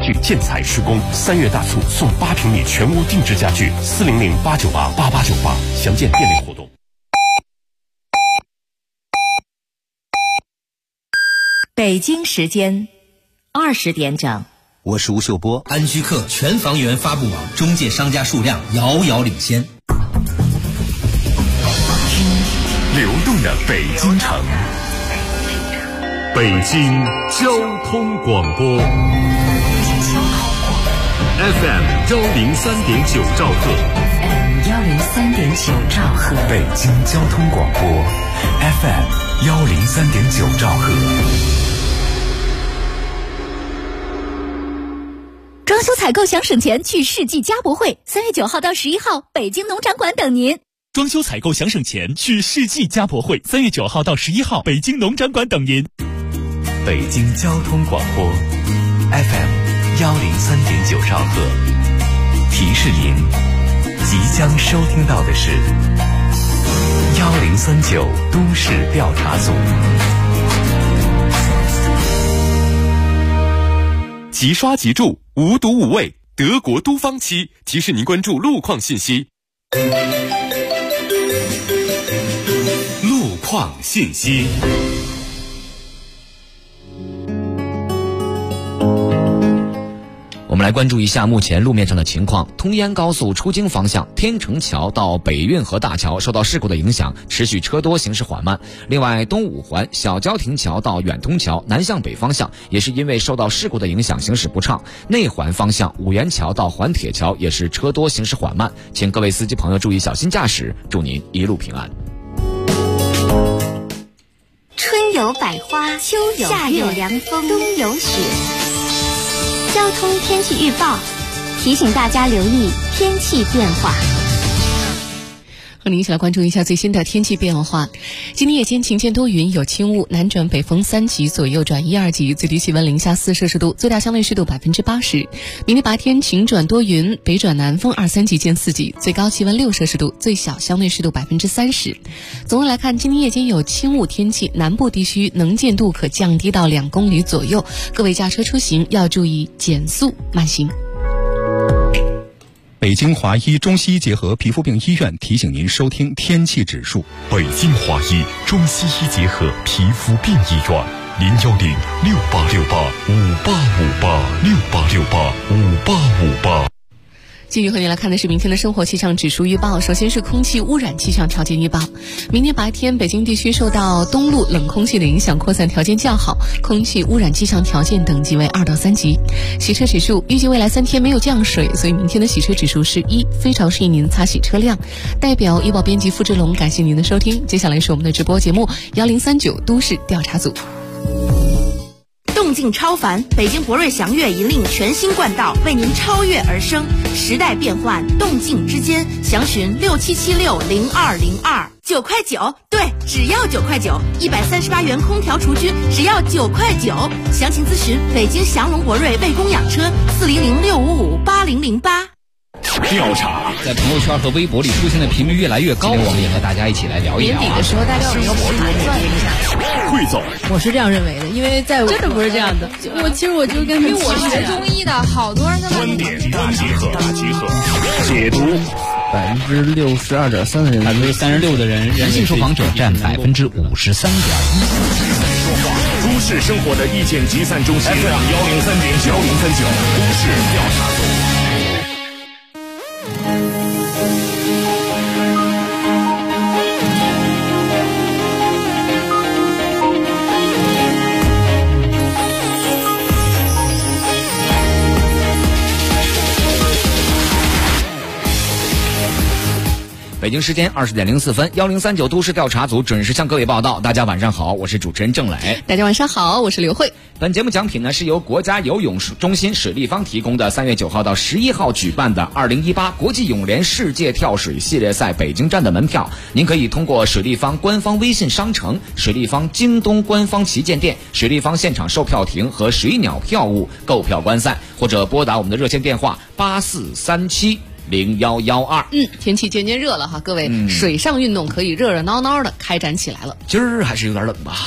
具建材施工，3月大促送8平米全屋定制家具，400-898-8898，详见店内活动。 北京时间20点整。 我是吴秀波。 安居客全房源发布网中介商家数量遥遥领先。 流动的北京城，北京交通广播 FM 103.9兆赫 103.9兆赫， 北京交通广播 FM 103.9兆赫。 装修采购想省钱，去世纪家博会，3月9号到11号，北京农展馆等您。 装修采购想省钱，去世纪家博会，3月9号到11号，北京农展馆等您。 北京交通广播 FM 103.9兆赫，提示您，即将收听到的是1039都市调查组。 即刷即住，无毒无味，德国都方漆提示您关注路况信息。路况信息。 我们来关注一下目前路面上的情况。通燕高速出京方向天成桥到北运河大桥受到事故的影响，持续车多，行驶缓慢。另外，东五环小交亭桥到远通桥南向北方向也是因为受到事故的影响，行驶不畅。内环方向五元桥到环铁桥也是车多，行驶缓慢，请各位司机朋友注意小心驾驶，祝您一路平安。 春有百花，秋有夏有凉风，冬有雪。交通天气预报提醒大家留意天气变化。 和您一起来关注一下最新的天气变化。今天夜间晴间多云，有轻雾，南转北风3级左右转1、2级，最低气温零下4摄氏度，最大相对湿度80%。明天白天晴转多云，北转南风2、3级见4级，最高气温6摄氏度，最小相对湿度30%。总的来看，今天夜间有轻雾天气，南部地区能见度可降低到2公里左右，各位驾车出行要注意减速慢行。 北京华医中西医结合皮肤病医院提醒您收听天气指数。 北京华医中西医结合皮肤病医院，010-6868-5858，6868-5858。 继续和你来看的是明天的生活气象指数预报。首先是空气污染气象条件预报。明天白天北京地区受到东路冷空气的影响，扩散条件较好，空气污染气象条件等级为2到3级。洗车指数预计未来3天没有降水，所以明天的洗车指数是1，非常适宜您擦洗车辆。代表医报编辑付志龙感谢您的收听。接下来是我们的直播节目1039都市调查组。 动静超凡，北京博瑞祥越引领全新冠道，为您超越而生。时代变幻，动静之间，详询67760202，9块9，对，只要9块9，138元空调厨具只要9块9。详情咨询北京祥龙博瑞卫工养车400655808。 调查在朋友圈和微博里出现的频率越来越高，我们也和大家一起来聊一聊。 年底的时候，大家有一个博主算一下。 汇总， 我是这样认为的，因为在我真的不是这样的。其实我就跟因为我学中医的，好多人他们观点大集合，解读。 62.3%的人 ，36%的人男性受访者占53.1%。 都市生活的意见集散中心 FM 103.9都市调查组。 北京时间20点04分，1039都市调查组准时向各位报道。大家晚上好，我是主持人郑磊。 大家晚上好，我是刘慧。 本节目奖品呢是由国家游泳中心水立方提供的，3月9号到11号举办的2018国际泳联世界跳水系列赛北京站的门票，您可以通过水立方官方微信商城、水立方京东官方旗舰店、水立方现场售票亭和水鸟票务购票观赛，或者拨打我们的热线电话84370112。 天气渐渐热了哈，各位，水上运动可以热热闹闹的开展起来了。 今儿还是有点冷吧？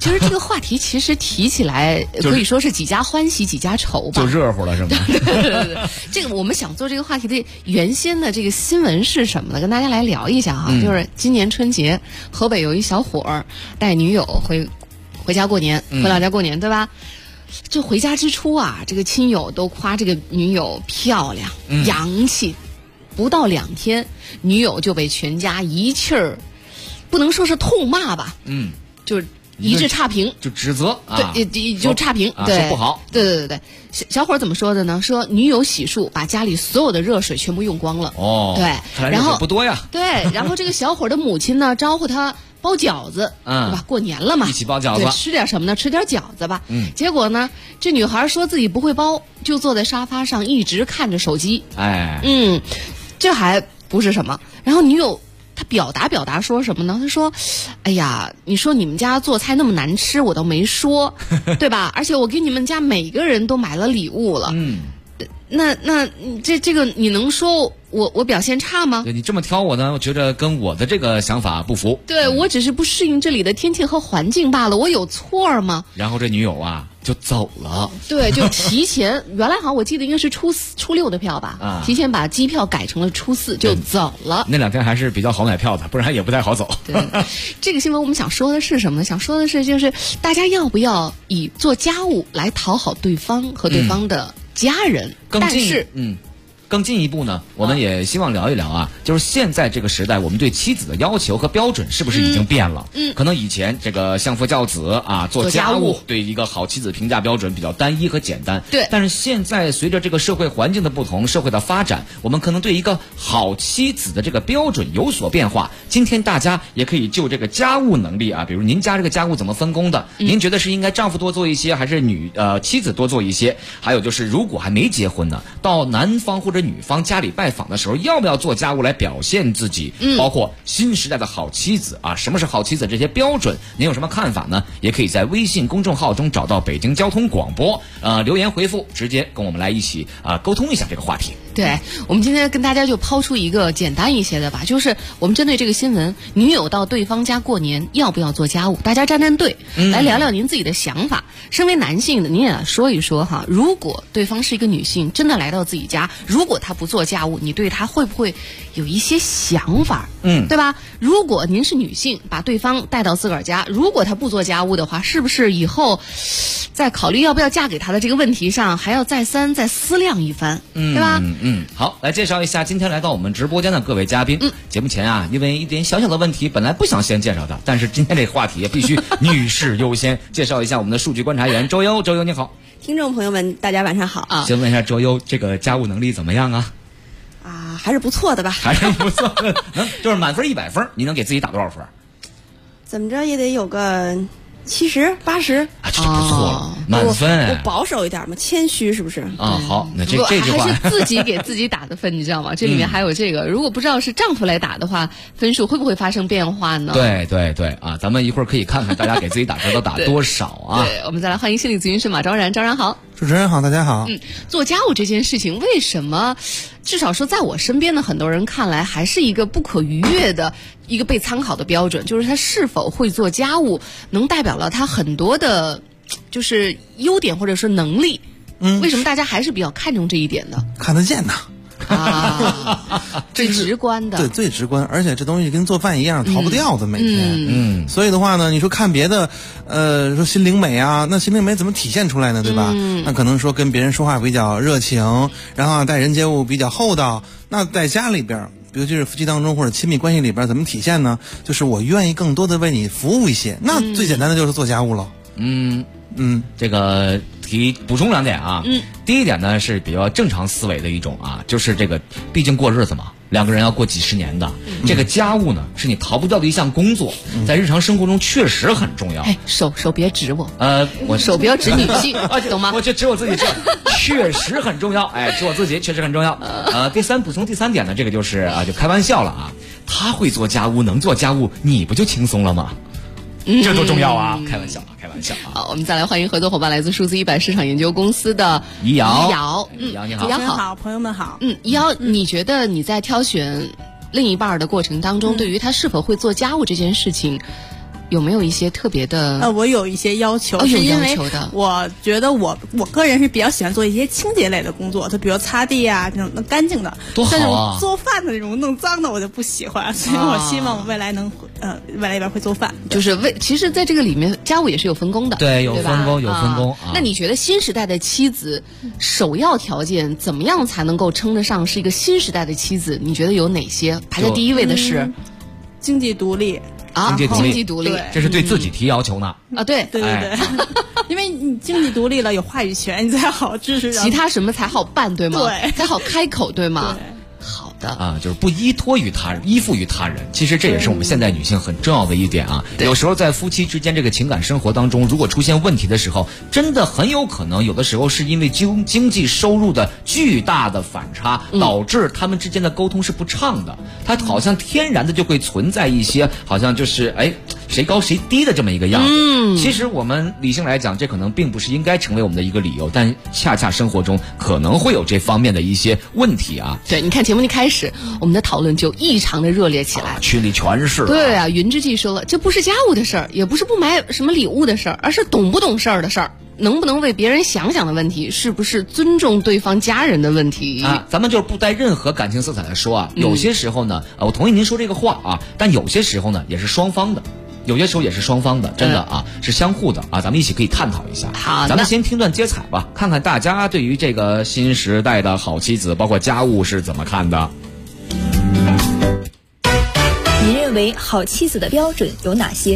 其实这个话题其实提起来可以说是几家欢喜几家愁吧， 就热乎了是吗？ 对，这个我们想做这个话题的原先的这个新闻是什么呢？跟大家来聊一下哈，就是今年春节，河北有一小伙儿带女友回家过年，回老家过年，对吧？就回家之初啊，这个亲友都夸这个女友漂亮、洋气，不到2天，女友就被全家一气儿，不能说是痛骂吧，就是一致差评， 就指责啊， 对，就差评，对， 说不好， 对，小伙怎么说的呢？说女友洗漱把家里所有的热水全部用光了，对，然后不多呀， 对，然后这个小伙的母亲呢招呼他包饺子，对吧？过年了嘛， 一起包饺子， 吃点什么呢？吃点饺子吧。结果呢，这女孩说自己不会包，就坐在沙发上一直看着手机。这还不是什么。然后女友她表达说什么呢？她说：“哎呀，你说你们家做菜那么难吃，我都没说，对吧？而且我给你们家每个人都买了礼物了。那这个你能说我表现差吗？ 对你这么挑我呢，我觉得跟我的这个想法不符。 对，我只是不适应这里的天气和环境罢了，我有错吗？ 然后这女友啊就走了。 对，就提前原来好像我记得应该是初6的票吧，提前把机票改成了初4就走了。 那2天还是比较好买票的，不然也不太好走。 对，这个新闻我们想说的是什么呢？想说的是就是大家要不要以做家务来讨好对方和对方的家人，但是更进一步呢，我们也希望聊一聊啊，就是现在这个时代，我们对妻子的要求和标准是不是已经变了？可能以前这个相夫教子啊，做家务，对一个好妻子评价标准比较单一和简单。 对， 但是现在随着这个社会环境的不同，社会的发展，我们可能对一个好妻子的这个标准有所变化。今天大家也可以就这个家务能力啊，比如您家这个家务怎么分工的？您觉得是应该丈夫多做一些，还是妻子多做一些？还有就是，如果还没结婚呢，到男方或者女方家里拜访的时候，要不要做家务来表现自己？包括新时代的好妻子啊，什么是好妻子这些标准，您有什么看法呢？也可以在微信公众号中找到北京交通广播，留言回复，直接跟我们来一起沟通一下这个话题。 对，我们今天跟大家就抛出一个简单一些的吧，就是我们针对这个新闻，女友到对方家过年要不要做家务，大家站队，来聊聊您自己的想法。身为男性的，您也说一说哈，如果对方是一个女性，真的来到自己家，如果她不做家务，你对她会不会有一些想法？对吧？如果您是女性，把对方带到自个儿家，如果她不做家务的话，是不是以后在考虑要不要嫁给他的这个问题上，还要再思量一番，对吧？ 好，来介绍一下今天来到我们直播间的各位嘉宾。节目前啊，因为一点小小的问题，本来不想先介绍他，但是今天这个话题也必须女士优先。介绍一下我们的数据观察员周优，周优你好。 听众朋友们，大家晚上好啊！ 先问一下周优，这个家务能力怎么样啊？ 还是不错的吧？ 还是不错的，就是满分100分，你能给自己打多少分？ 怎么着也得有个70、80， 这就不错了，满分。 我保守一点嘛，谦虚是不是？ 好，那这句话还是自己给自己打的分，你知道吗？这里面还有这个，如果不知道是丈夫来打的话，分数会不会发生变化呢？ 对啊，咱们一会儿可以看看大家给自己打分都打多少啊？ 对，我们再来欢迎心理咨询师马昭然，昭然好。 主持人好，大家好。 做家务这件事情，为什么至少说在我身边的很多人看来，还是一个不可逾越的一个被参考的标准？就是他是否会做家务，能代表了他很多的，就是优点或者说能力。为什么大家还是比较看重这一点的？ 看得见呐。 最直观的， 对，最直观，而且这东西跟做饭一样，逃不掉的，每天。所以的话呢，你说看别的，说心灵美啊，那心灵美怎么体现出来呢？对吧？那可能说跟别人说话比较热情，然后待人接物比较厚道。那在家里边，比如就是夫妻当中或者亲密关系里边，怎么体现呢？就是我愿意更多的为你服务一些。那最简单的就是做家务了。 这个补充2点啊。第一点呢是比较正常思维的一种啊，就是这个毕竟过日子嘛，2个人要过几十年的，这个家务呢是你逃不掉的一项工作，在日常生活中确实很重要。 手别指我， 我手不要指女性，懂吗？ 我就指我自己，确实很重要。指我自己确实很重要。补充第3点呢，这个就是就开玩笑了啊，他会做家务，能做家务，你不就轻松了吗？这多重要啊！开玩笑啊！ 好，我们再来欢迎合作伙伴，来自数字100市场研究公司的怡瑶。 怡瑶你好， 怡瑶好，朋友们好。 怡瑶，你觉得你在挑选另一半的过程当中，对于他是否会做家务这件事情， 有没有一些特别的？ 我有一些要求， 有因为要求的。 我觉得我个人是比较喜欢做一些清洁类的工作，就比如擦地啊这种弄干净的。 多好啊！ 但是做饭的这种弄脏的我就不喜欢，所以我希望我未来能未来一边会做饭。 就是其实在这个里面家务也是有分工的。 对，有分工，有分工。 那你觉得新时代的妻子首要条件怎么样才能够称得上是一个新时代的妻子？你觉得有哪些？排在第一位的是经济独立啊，经济独立， 这是对自己提要求呢。 啊，对， 因为你经济独立了，有话语权，你才好支持， 其他什么才好办，对吗？ 对， 才好开口，对吗？ 对。 好的啊，就是不依托于他人，依附于他人。其实这也是我们现代女性很重要的一点啊。有时候在夫妻之间这个情感生活当中，如果出现问题的时候，真的很有可能有的时候是因为经济收入的巨大的反差，导致他们之间的沟通是不畅的。它好像天然的就会存在一些好像就是谁高谁低的这么一个样子。其实我们理性来讲，这可能并不是应该成为我们的一个理由，但恰恰生活中可能会有这方面的一些问题啊。 对，你看节目一开始，我们的讨论就异常的热烈起来， 群里全是。 对啊，云之记说了，这不是家务的事儿，也不是不买什么礼物的事儿，而是懂不懂事儿的事儿，能不能为别人想想的问题，是不是尊重对方家人的问题啊？咱们就是不带任何感情色彩的说啊，有些时候呢，我同意您说这个话啊，但有些时候呢，也是双方的。有些时候也是双方的，真的啊，是相互的啊，咱们一起可以探讨一下。 好， 咱们先听段接彩吧，看看大家对于这个新时代的好妻子，包括家务是怎么看的。 你认为好妻子的标准有哪些？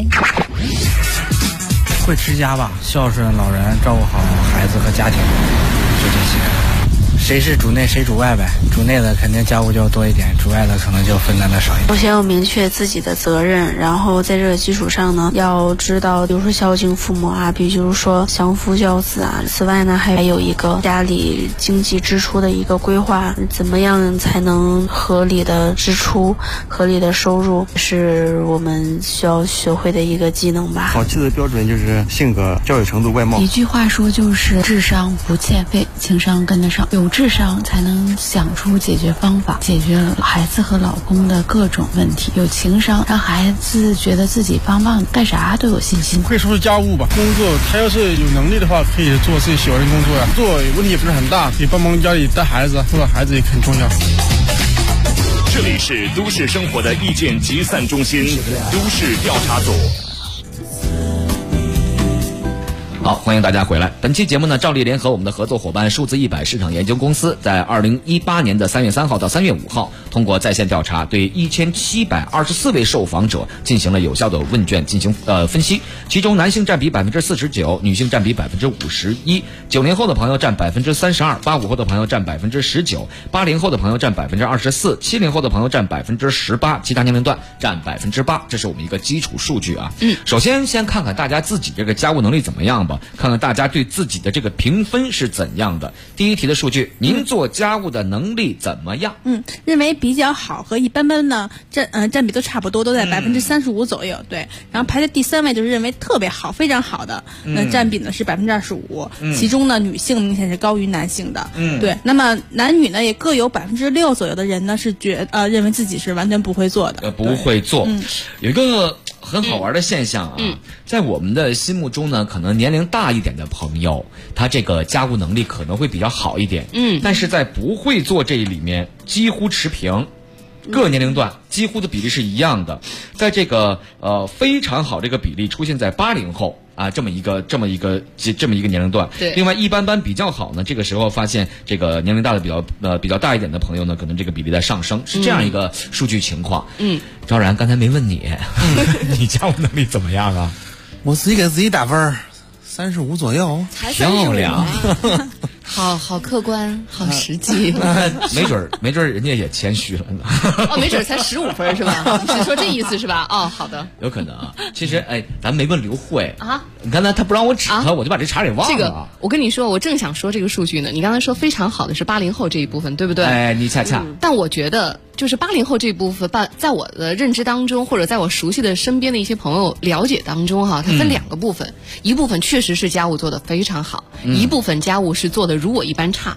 会持家吧，孝顺老人，照顾好孩子和家庭，就这些。谁是主内谁主外呗，主内的肯定家务就要多一点，主外的可能就分担的少一点。 首先要明确自己的责任，然后在这个基础上呢，要知道比如说孝敬父母啊，比如说相夫教子啊。此外呢，还有一个家里经济支出的一个规划，怎么样才能合理的支出、合理的收入，是我们需要学会的一个技能吧。 好妻子的标准就是性格、教育程度、外貌。 一句话说就是智商不欠费，情商跟得上。有智商才能想出解决方法，解决孩子和老公的各种问题。有情商，让孩子觉得自己棒棒，干啥都有信心。 会收拾家务吧，工作他要是有能力的话，可以做自己喜欢的工作呀。做问题也不是很大，可以帮忙家里带孩子，对吧？孩子也很重要。 这里是都市生活的意见集散中心，都市调查组。 好，欢迎大家回来。本期节目呢，照例联合我们的合作伙伴数字100市场研究公司，在2018年的3月3号到3月5号，通过在线调查，对1724位受访者进行了有效的问卷进行分析。其中男性占比49%，女性占比51%，90后的朋友占32%，85后的朋友占19%，80后的朋友占24%，70后的朋友占18%，其他年龄段占8%。这是我们一个基础数据啊。首先看看大家自己这个家务能力怎么样吧。看看大家对自己的这个评分是怎样的。第一题的数据，您做家务的能力怎么样？ 认为比较好和一般般呢，占比都差不多，都在35%左右。对，然后排在第3位就是认为特别好、非常好的，那占比呢是25%。其中呢，女性明显是高于男性的。对，那么男女呢也各有6%左右的人呢是认为自己是完全不会做的。 不会做。有一个很好玩的现象啊，在我们的心目中呢，可能年龄大一点的朋友，他这个家务能力可能会比较好一点。但是在不会做这里面几乎持平，各年龄段几乎的比例是一样的。在这个非常好这个比例出现在80后啊，这么一个年龄段。 对。 另外一般般比较好呢，这个时候发现这个年龄大的比较大一点的朋友呢，可能这个比例在上升，是这样一个数据情况。昭然，刚才没问你，你家务能力怎么样啊？ 我自己给自己打分，35左右， 漂亮。 好客观，好实际。 没准人家也谦虚了呢。 没准才15分是吧？你是说这意思是吧？好的。 有可能啊。其实咱没问刘慧啊。你刚才他不让我指他，我就把这茬给忘了。 这个我跟你说，我正想说这个数据呢。你刚才说非常好的是80后这一部分，对不对？ 你恰恰。 但我觉得就是80后这一部分，在我的认知当中，或者在我熟悉的身边的一些朋友了解当中哈，它分2个部分，一部分确实是家务做得非常好，一部分家务是做得如我一般差。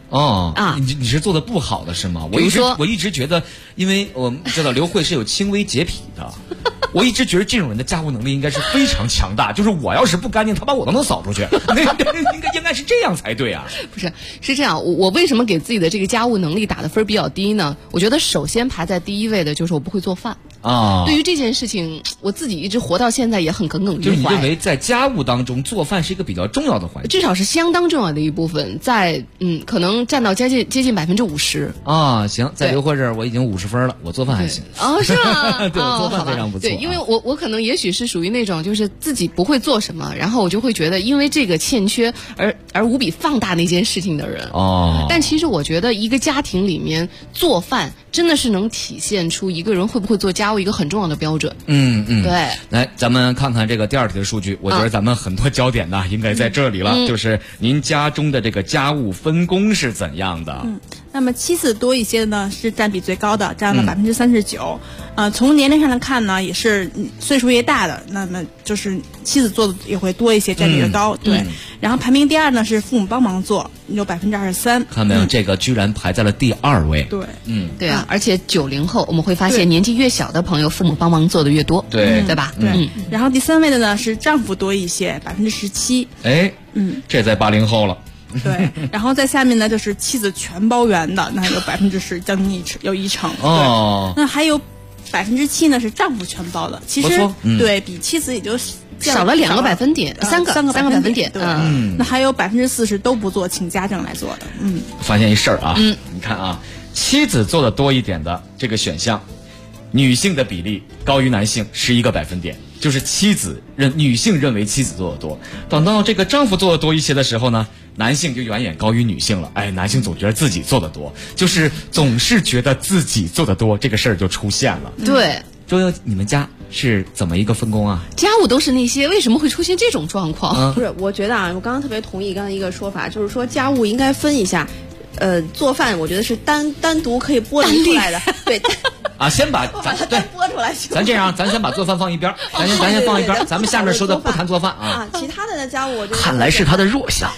哦啊，你是做的不好的是吗？我一直觉得，因为我们知道刘慧是有轻微洁癖的，我一直觉得这种人的家务能力应该是非常强大，就是我要是不干净，他把我都能扫出去，应该是这样才对啊。 不是，是这样，我为什么给自己的这个家务能力打的分比较低呢？我觉得首先排在第一位的就是我不会做饭。对于这件事情，我自己一直活到现在也很耿耿于怀。 就是你认为在家务当中做饭是一个比较重要的环节， 至少是相当重要的一部分，在可能占到接近50% 啊。行，在刘慧这儿我已经50分了，我做饭还行。 哦，是吗？ 对，我做饭非常不错。 对，因为我可能也许是属于那种就是自己不会做什么，然后我就会觉得因为这个欠缺而无比放大那件事情的人。哦。但其实我觉得一个家庭里面做饭真的是能体现出一个人会不会做家务一个很重要的标准。对。 来，咱们看看这个第二题的数据，我觉得咱们很多焦点呢应该在这里了，就是您家中的这个家务分工是怎样的？ 那么妻子多一些呢是占比最高的，占了39%。从年龄上来看呢，也是岁数越大的，那么就是妻子做的也会多一些，占比越高。对。然后排名第二呢是父母帮忙做，有23%。 看没有，这个居然排在了第2位。 对。 对啊，而且90后我们会发现年纪越小的朋友，父母帮忙做的越多。 对。 对吧？ 对。然后第3位的呢是丈夫多一些，17%。 哎。这在80后了。 对，然后在下面呢就是妻子全包圆的，那有10%，将近有1成。 哦。 那还有7%呢是丈夫全包的，其实对比妻子也就少了2个百分点，3个百分点。 对，那还有40%都不做，请家政来做的。 发现一事儿啊，你看啊，妻子做的多一点的这个选项，女性的比例高于男性11个百分点。就是女性认为妻子做的多，等到这个丈夫做的多一些的时候呢，男性就远远高于女性了。哎，男性总觉得自己做的多，就是总是觉得自己做的多，这个事儿就出现了。 对， 周游，你们家是怎么一个分工啊？ 家务都是那些，为什么会出现这种状况？ 不是，我觉得啊，我刚刚特别同意刚才一个说法，就是说家务应该分一下。做饭我觉得是单独可以剥离出来的，对。 先把咱剥出来。 咱这样，咱先把做饭放一边，咱先放一边，咱们下面说的不谈做饭啊。 其他的家务我觉得看来是他的弱项。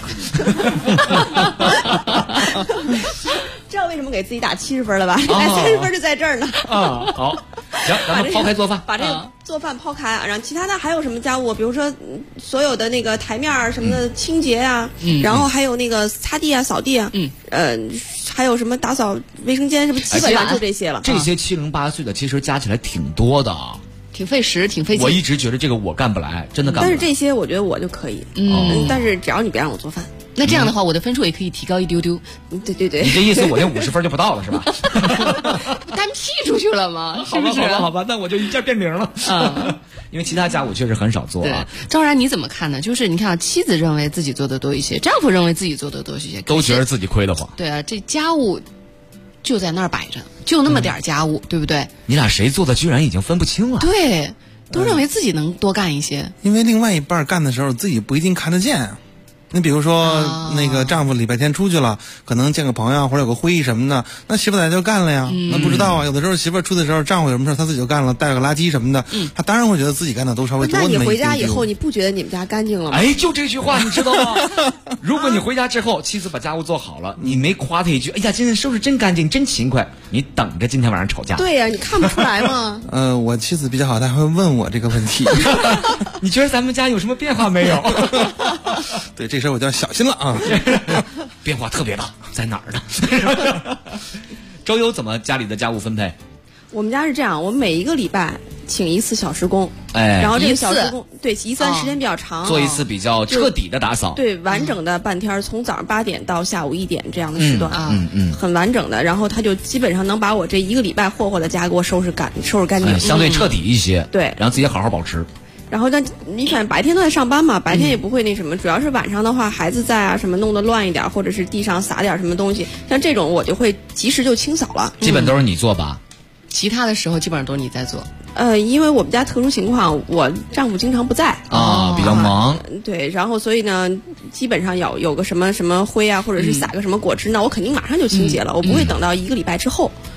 知道为什么给自己打70分了吧？30分就在这儿呢。 好，行，咱们抛开做饭， 把这个做饭抛开啊，然后其他的还有什么家务？比如说所有的那个台面什么的清洁啊，然后还有那个擦地啊、扫地啊，还有什么打扫卫生间，什么基本上就这些了。 这些70、80岁的其实加起来挺多的， 挺费时，挺费劲。 我一直觉得这个我干不来，真的干不来。 但是这些我觉得我就可以，但是只要你别让我做饭。 那这样的话，我的分数也可以提高一丢丢。 对。 你这意思我连50分就不到了是吧？ 单剔出去了吗？是不是？ 好吧，那我就一下变0了。因为其他家务确实很少做啊。 赵然你怎么看呢？就是你看啊，妻子认为自己做的多一些，丈夫认为自己做的多一些， 都觉得自己亏得慌。 对啊，这家务就在那儿摆着，就那么点家务，对不对？ 你俩谁做的居然已经分不清了。 对，都认为自己能多干一些。 因为另外一半干的时候自己不一定看得见。你比如说，那个丈夫礼拜天出去了，可能见个朋友或者有个会议什么的，那媳妇在家就干了呀。那不知道啊，有的时候媳妇出的时候，丈夫有什么事他自己就干了，带个垃圾什么的，他当然会觉得自己干的都稍微多那么一点。 那你回家以后，你不觉得你们家干净了吗？ 哎，就这句话你知道吗？如果你回家之后，妻子把家务做好了，你没夸她一句，哎呀，今天收拾真干净，真勤快，你等着今天晚上吵架。 对呀，你看不出来吗？ 我妻子比较好，她会问我这个问题。 你觉得咱们家有什么变化没有？ 对，这事儿我就要小心了啊！ 变化特别大，在哪儿呢？周游怎么家里的家务分配？ 我们家是这样，我们每一个礼拜请1次小时工，然后这个小时工对一次时间比较长， 做一次比较彻底的打扫， 对，完整的半天，从早上8点到下午1点这样的时段很完整的，然后他就基本上能把我这一个礼拜霍霍的家给我收拾干净， 相对彻底一些， 对， 然后自己好好保持。 然后你反正白天都在上班嘛，白天也不会那什么，主要是晚上的话孩子在啊什么弄得乱一点，或者是地上撒点什么东西，像这种我就会及时就清扫了。 基本都是你做吧？ 其他的时候基本上都是你在做。 因为我们家特殊情况，我丈夫经常不在啊，比较忙。 对，然后所以呢，基本上有个什么灰啊，或者是撒个什么果汁呢，我肯定马上就清洁了，我不会等到1个礼拜之后。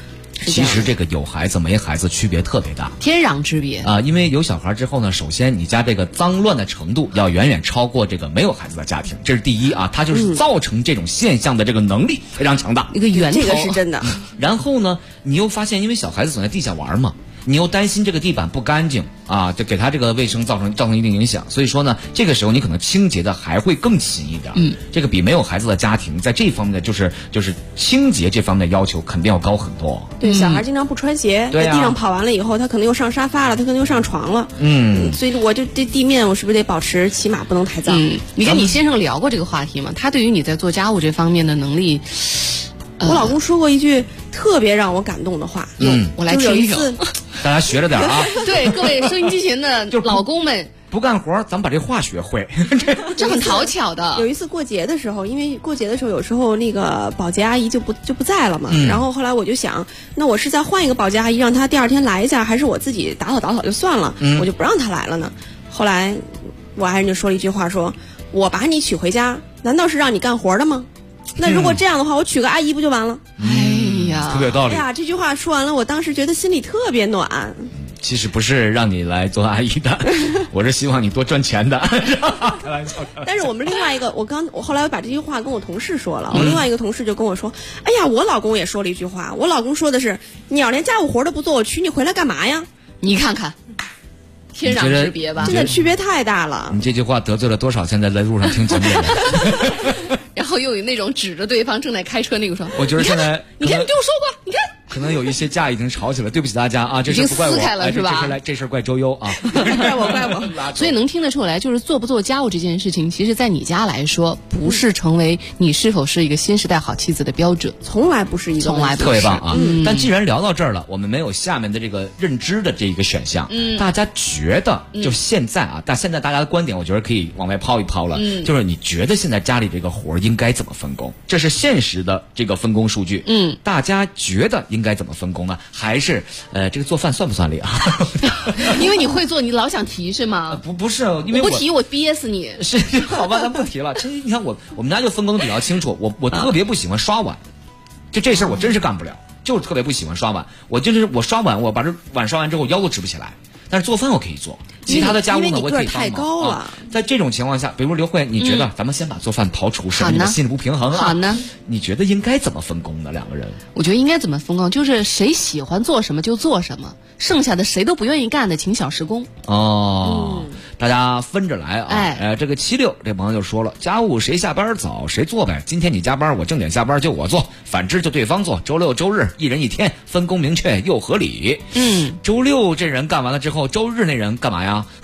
其实这个有孩子没孩子区别特别大， 天壤之别啊！因为有小孩之后呢，首先你家这个脏乱的程度要远远超过这个没有孩子的家庭，这是第一啊，它就是造成这种现象的这个能力非常强大， 一个源头， 这个是真的。 然后呢，你又发现，因为小孩子总在地下玩嘛。你又担心这个地板不干净啊，就给他这个卫生造成一定影响，所以说呢，这个时候你可能清洁的还会更勤一点。这个比没有孩子的家庭在这方面的就是清洁这方面的要求肯定要高很多。 对，小孩经常不穿鞋，在地上跑完了以后，他可能又上沙发了，他可能又上床了。所以我就这地面我是不是得保持起码不能太脏？ 你跟你先生聊过这个话题吗？他对于你在做家务这方面的能力， 我老公说过一句特别让我感动的话。 我来听一听。 大家学着点啊！ 对，各位收音机前的老公们， 不干活咱们把这话学会， 这很讨巧的。 有一次过节的时候，因为过节的时候有时候那个保洁阿姨就不在了嘛，然后后来我就想，那我是再换一个保洁阿姨，让她第二天来一下，还是我自己打扫就算了，我就不让她来了呢？后来我爱人就说了一句话，说我把你娶回家，难道是让你干活的吗？那如果这样的话，我娶个阿姨不就完了？ 哎呀， 特别有道理。 哎呀，这句话说完了，我当时觉得心里特别暖。 其实不是让你来做阿姨的，我是希望你多赚钱的。开玩笑。 但是我们另外一个，我后来把这句话跟我同事说了，我另外一个同事就跟我说：“哎呀，我老公也说了一句话，我老公说的是，你要连家务活都不做，我娶你回来干嘛呀？” 你看看，天壤之别吧， 真的区别太大了。 你这句话得罪了多少现在在路上听节目的人？ 然后又有那种指着对方正在开车那个说， 我觉得现在你看你给我说过，你看可能有一些架已经吵起来，对不起大家啊，这事不怪我， 是吧？ 这事怪周优啊， 怪我。 所以能听得出来，就是做不做家务这件事情，其实在你家来说，不是成为你是否是一个新时代好妻子的标准， 从来不是一个， 从来不是。 特别棒啊！但既然聊到这儿了，我们没有下面的这个认知的这一个选项，大家觉得就现在啊，但现在大家的观点，我觉得可以往外抛一抛了，就是你觉得现在家里这个活应该怎么分工？这是现实的这个分工数据，大家觉得应该怎么分工呢？还是这个做饭算不算里啊？ 因为你会做，你老想提是吗？ 不是，因为我不提我憋死你。 是好吧，咱不提了。其实你看我们家就分工的比较清楚，我特别不喜欢刷碗，这事儿我真是干不了，就是特别不喜欢刷碗。我刷碗，我把这碗刷完之后腰都直不起来。但是做饭我可以做，其他的家务呢我可以帮忙。 太高了。 在这种情况下，比如刘慧，你觉得咱们先把做饭刨除，省你的心理不平衡啊？ 好呢。 你觉得应该怎么分工呢？两个人？ 我觉得应该怎么分工，就是谁喜欢做什么就做什么，剩下的谁都不愿意干的，请小时工。 大家分着来啊！这个76这朋友就说了，家务谁下班早谁做呗。今天你加班，我正点下班就我做，反之就对方做。周六周日一人一天，分工明确又合理。周六这人干完了之后，周日那人干嘛呀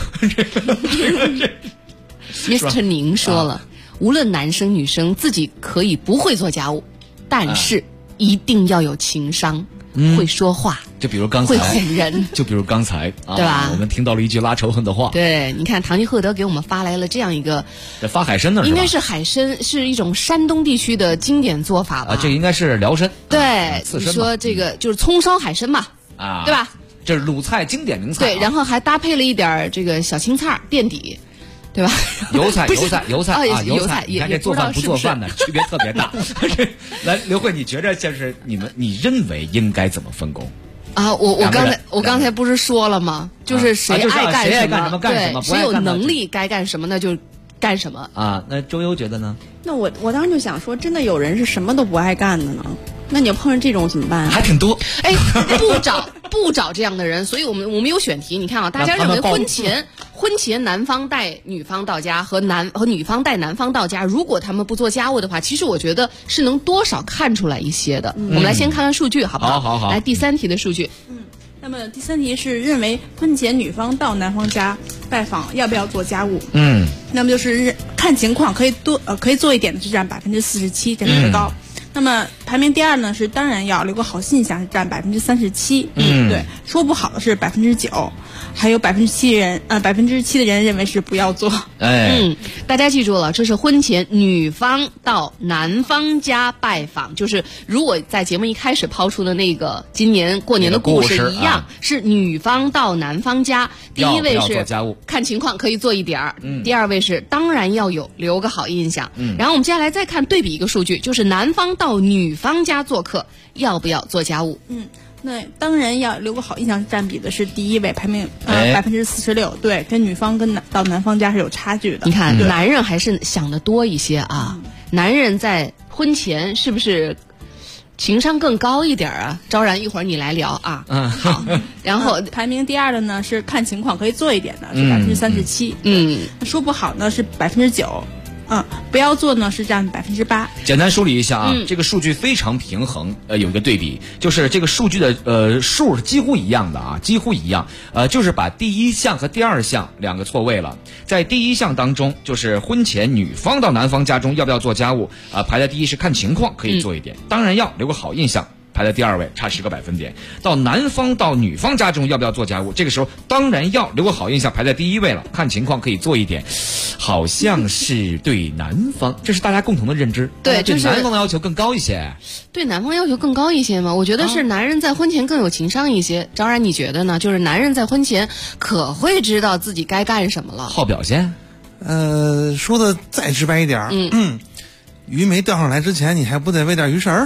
？Mr. 宁说了，无论男生女生，自己可以不会做家务，但是一定要有情商。会说话， 就比如刚才会哄人， 就比如刚才， 对吧？ 我们听到了一句拉仇恨的话。 对，你看唐吉诃德给我们发来了这样一个， 发海参呢， 应该是海参，是一种山东地区的经典做法吧？ 这应该是辽参。 对，你说这个就是葱烧海参嘛，对吧？ 这是鲁菜经典名菜。 对，然后还搭配了一点这个小青菜垫底。对吧？ 油菜啊，油菜， 你看这做饭不做饭的区别特别大。来，刘慧，你觉着就是你认为应该怎么分工？ 啊，我刚才不是说了吗？就是谁爱干什么，对，谁有能力该干什么那就干什么啊。那周优觉得呢？ 那我当时就想说，真的有人是什么都不爱干的呢？那你要碰上这种怎么办？ 还挺多。 哎，不找这样的人，所以我们有选题。你看啊，大家认为婚前男方带女方到家和女方带男方到家，如果他们不做家务的话，其实我觉得是能多少看出来一些的。我们来先看看数据，好不好？ 好。 来第3题的数据。 那么第3题是认为婚前女方到男方家拜访要不要做家务？那么就是看情况，可以做一点的是占47%，这是最高。那么排名第2呢是当然要留个好印象，是占37%。对，说不好的是9%，还有7%的人认为是不要做。 大家记住了，这是婚前女方到男方家拜访，就是如果在节目一开始抛出的那个今年过年的故事一样，是女方到男方家。第一位是看情况可以做一点儿，第2位是当然要留个好印象。然后我们接下来再看对比一个数据，就是男方到女方家做客要不要做家务？ 那当然要留个好印象，占比的是第一位，排名46%，对，跟女方到男方家是有差距的。 你看，男人还是想得多一些啊。男人在婚前是不是情商更高一点啊？昭然，一会儿你来聊啊。好。然后排名第二的呢是看情况可以做一点的，是37%。说不好呢是9%。不要做呢是占8%。 简单梳理一下啊，这个数据非常平衡，有一个对比，就是这个数据的数是几乎一样的啊，几乎一样，就是把第一项和第二项两个错位了。在第一项当中，就是婚前女方到男方家中要不要做家务排在第一是看情况可以做一点，当然要留个好印象。排在第二位，差10个百分点。到男方到女方家中要不要做家务？这个时候当然要留个好印象，排在第一位了。看情况可以做一点，好像是对男方，这是大家共同的认知。 对， 对男方的要求更高一些。 对男方要求更高一些吗？我觉得是男人在婚前更有情商一些。昭然，你觉得呢？就是男人在婚前可会知道自己该干什么了， 好表现。 说的再直白一点，鱼没钓上来之前，你还不得喂点鱼食儿？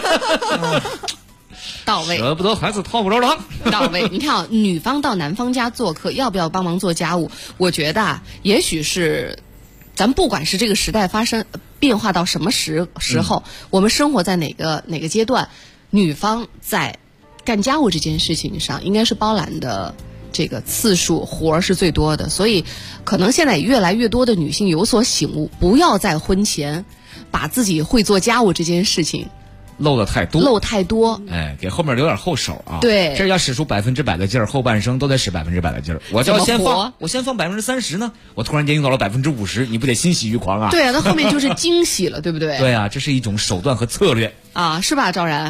到位， 舍不得孩子套不着狼。 到位。你看啊，女方到男方家做客，要不要帮忙做家务？我觉得啊，也许是，咱不管是这个时代变化到什么时候，我们生活在哪个阶段，女方在干家务这件事情上，应该是包揽的这个次数活儿是最多的。所以，可能现在越来越多的女性有所醒悟，不要在婚前把自己会做家务这件事情漏太多，给后面留点后手啊。 对， 这要使出100%的劲儿，后半生都得使100%的劲儿。我先放30%呢，我突然间用到了50%，你不得欣喜欲狂啊？ 对啊，那后面就是惊喜了，对不对？ 对啊，这是一种手段和策略啊，是吧，昭然？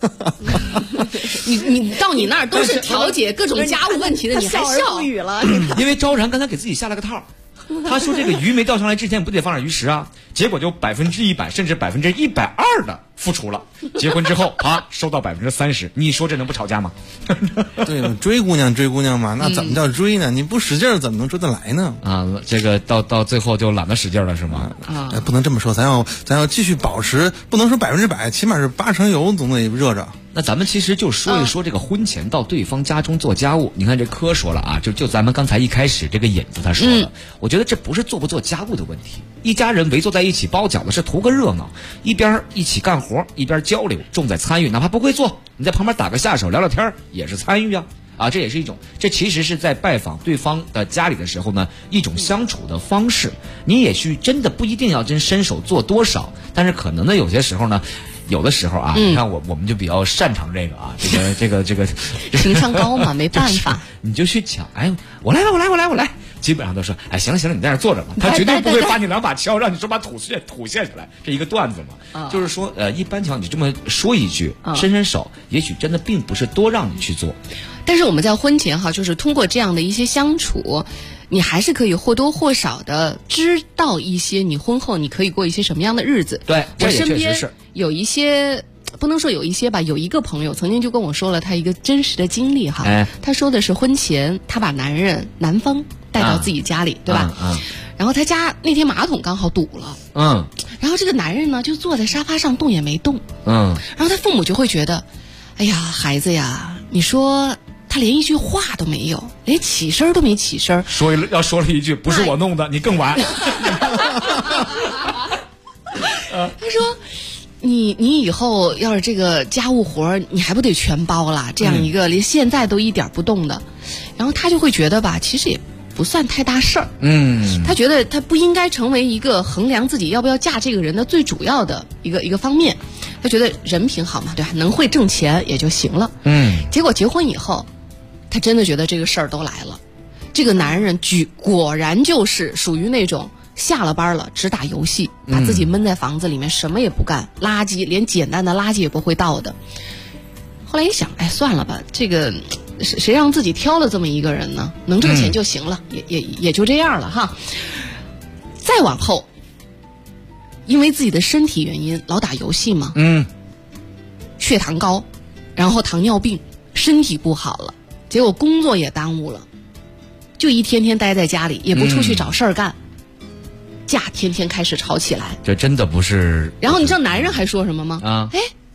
你到你那儿都是调解各种家务问题的，你还笑语了？ 因为昭然刚才给自己下了个套。他说这个鱼没钓上来之前，你不得放点鱼食啊？结果就100%甚至120%的付出了。结婚之后，收到30%，你说这能不吵架吗？ 对，追姑娘嘛，那怎么叫追呢？你不使劲怎么能追得来呢？ 啊，这个到最后就懒得使劲了，是吗？ 不能这么说，咱要继续保持，不能说100%，起码是80%油总得热着。 那咱们其实就说一说这个婚前到对方家中做家务。你看这柯说了啊，就咱们刚才一开始这个引子他说的，我觉得这不是做不做家务的问题，一家人围坐在一起包饺子是图个热闹，一边一起干活一边交流，重在参与，哪怕不会做，你在旁边打个下手聊聊天也是参与啊，这也是一种，这其实是在拜访对方的家里的时候呢，一种相处的方式。你也许真的不一定要真伸手做多少，但是可能呢有些时候呢。有的时候啊，你看我们就比较擅长这个啊，这个情商高嘛，没办法， 你就去抢，我来，基本上都说，行了，你在那坐着吧，他绝对不会把你2把锹让你说把土卸下来，这一个段子嘛，就是说一般情况你这么说一句，伸手，也许真的并不是多让你去做， 但是我们在婚前就是通过这样的一些相处。你还是可以或多或少的知道一些你婚后你可以过一些什么样的日子。 对， 我身边有一些，不能说有一些吧，有一个朋友曾经就跟我说了他一个真实的经历哈。他说的是婚前他把男方带到自己家里，对吧？然后他家那天马桶刚好堵了，然后这个男人呢就坐在沙发上动也没动，然后他父母就会觉得，哎呀，孩子呀，你说。他连一句话都没有，连起身都没起身。 说了一句，不是我弄的，你更晚。 他说：“你以后要是这个家务活你还不得全包了？这样一个连现在都一点不动的，然后他就会觉得吧，其实也不算太大事儿。他觉得他不应该成为一个衡量自己要不要嫁这个人的最主要的一个方面。他觉得人品好嘛，对吧？能会挣钱也就行了。结果结婚以后。”他真的觉得这个事儿都来了，这个男人果然就是属于那种下了班了只打游戏，把自己闷在房子里面什么也不干，垃圾连简单的垃圾也不会倒的。后来一想，算了吧，这个谁让自己挑了这么一个人呢？能挣钱就行了，也就这样了哈。再往后，因为自己的身体原因老打游戏嘛，血糖高，然后糖尿病，身体不好了。结果工作也耽误了，就一天天待在家里，也不出去找事儿干，架天天开始吵起来。 这真的不是。 然后你知道男人还说什么吗？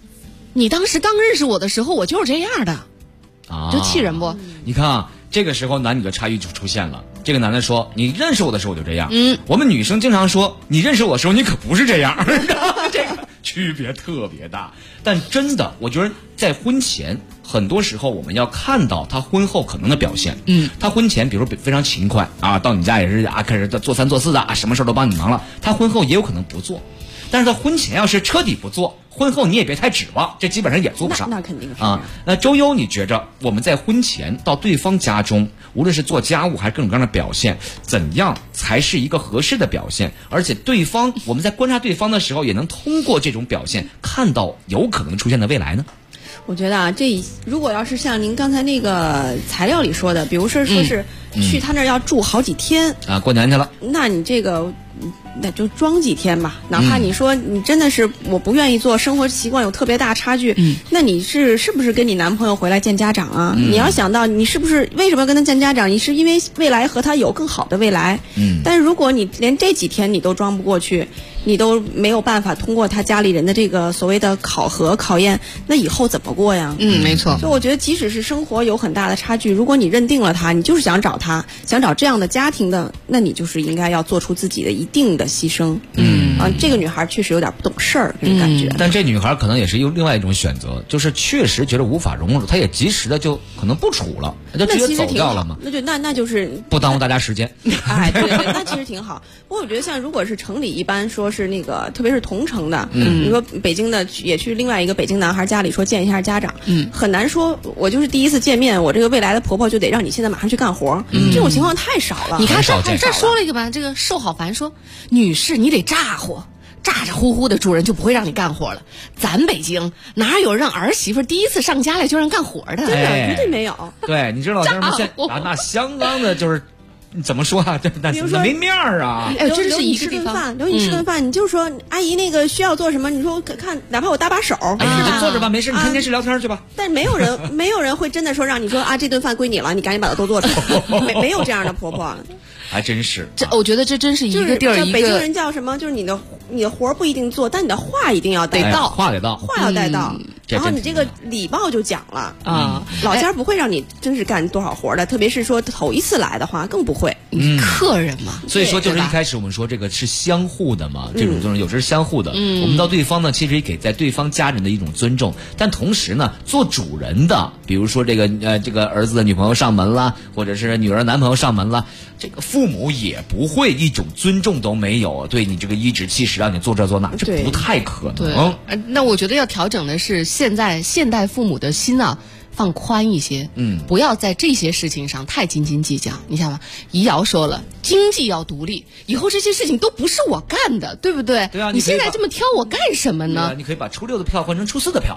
你当时刚认识我的时候，我就是这样的，就气人不？ 你看啊，这个时候男女的差异就出现了。这个男的说：“你认识我的时候我就这样。”我们女生经常说：“你认识我的时候你可不是这样。”这个区别特别大。但真的，我觉得在婚前，很多时候我们要看到他婚后可能的表现。他婚前比如说非常勤快啊，到你家也是啊，开始做三做四的啊，什么事都帮你忙了。他婚后也有可能不做。但是他婚前要是彻底不做，婚后你也别太指望，这基本上也做不上。 那肯定是啊。那周优，你觉着我们在婚前到对方家中，无论是做家务还是各种各样的表现，怎样才是一个合适的表现？而且对方，我们在观察对方的时候，也能通过这种表现看到有可能出现的未来呢？ 我觉得啊，如果要是像您刚才那个材料里说的，比如说是去他那儿要住好几天啊，过年去了， 那你这个。那就装几天吧，哪怕你说你真的是我不愿意做，生活习惯有特别大差距，那你是不是跟你男朋友回来见家长啊？你要想到你是不是为什么要跟他见家长？你是因为未来和他有更好的未来。但是如果你连这几天你都装不过去，你都没有办法通过他家里人的这个所谓的考验，那以后怎么过呀？ 没错。 所以我觉得即使是生活有很大的差距，如果你认定了他，你就是想找这样的家庭的，那你就是应该要做出自己的一定的牺牲。这个女孩确实有点不懂事儿，这种感觉。 但这女孩可能也是有另外一种选择，就是确实觉得无法融入，她也及时的就可能不处了，就直接走掉了嘛。 那就是不耽误大家时间。 哎，对，那其实挺好。不过我觉得像如果是城里一般说是那个，特别是同城的，你说北京的也去另外一个北京男孩家里说见一下家长，很难说我就是第一次见面，我这个未来的婆婆就得让你现在马上去干活，这种情况太少了。 你看这说了一个吧，这个寿好凡说，女士你得咋呼呼的，主人就不会让你干活了。咱北京哪有让儿媳妇第一次上家来就让干活的？ 真的绝对没有。 对，你知道那相当的就是。怎么说啊？那没面儿啊！ 哎，真是一个地方。留你吃顿饭，你就说阿姨那个需要做什么？你说看，哪怕我搭把手。 哎，你就坐着吧，没事，你天天是聊天去吧。 但是没有人会真的说让你说啊，这顿饭归你了，你赶紧把它都做出来。没有这样的婆婆。 还真是。 我觉得这真是一个地儿一个。 北京人叫什么？就是你的活不一定做，但你的话一定要得到， 话得到， 话要带到。然后你这个礼貌就讲了啊，老家不会让你真是干多少活的，特别是说头一次来的话更不会。 客人嘛， 所以说就是一开始我们说这个是相互的嘛，这种有时是相互的。我们到对方呢，其实也给在对方家人的一种尊重，但同时呢，做主人的，比如说这个儿子的女朋友上门了，或者是女儿男朋友上门了，这个父母也不会一种尊重都没有，对你这个颐指气使让你做这做那，这不太可能。 那我觉得要调整的是现代父母的心啊。放宽一些，不要在这些事情上太斤斤计较。你想吧，怡瑶说了，经济要独立，以后这些事情都不是我干的，对不对？ 对啊， 你现在这么挑我干什么呢？ 你可以把初6的票换成初4的票。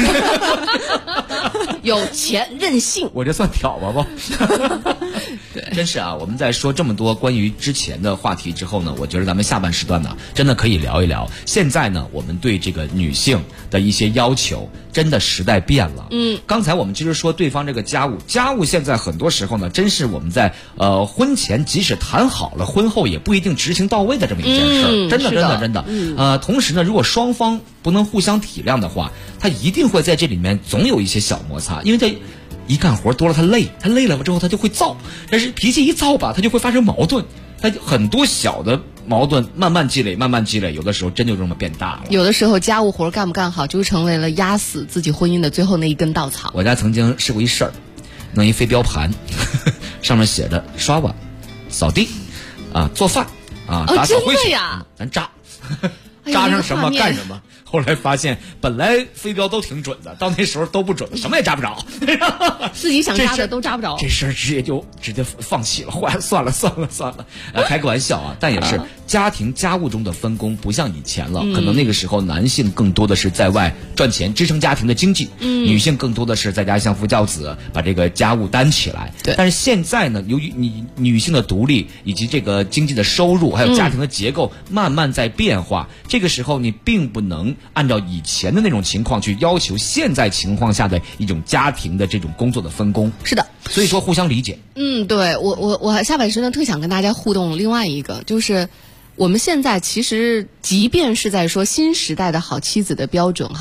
有钱任性， 我这算挑吧不？ 对， 真是啊！我们在说这么多关于之前的话题之后呢，我觉得咱们下半时段呢，真的可以聊一聊。现在呢，我们对这个女性的一些要求，真的时代变了。刚才我们其实说对方这个家务现在很多时候呢，真是我们在婚前即使谈好了，婚后也不一定执行到位的这么一件事儿。真的。同时呢，如果双方不能互相体谅的话，他一定会在这里面总有一些小摩擦，因为他一干活多了，他累了之后他就会躁，但是脾气一躁吧，他就会发生矛盾，他很多小的矛盾慢慢积累，有的时候真就这么变大了。 有的时候家务活干不干好，就成为了压死自己婚姻的最后那一根稻草。 我家曾经试过一事儿，弄一飞镖盘，上面写着刷碗、扫地啊、做饭啊、打扫灰尘，咱扎上什么干什么。后来发现，本来飞镖都挺准的，到那时候都不准，什么也扎不着。 自己想扎的都扎不着。 这事儿直接放弃了，算了。开个玩笑啊，但也是家庭家务中的分工不像以前了，可能那个时候男性更多的是在外赚钱支撑家庭的经济，女性更多的是在家相夫教子，把这个家务担起来。 对。 但是现在呢，由于女性的独立以及这个经济的收入，还有家庭的结构慢慢在变化，这个时候你并不能按照以前的那种情况去要求现在情况下的一种家庭的这种工作的分工。 是的， 所以说互相理解。 对，我下半时呢特想跟大家互动另外一个，就是我们现在其实即便是在说新时代的好妻子的标准哈，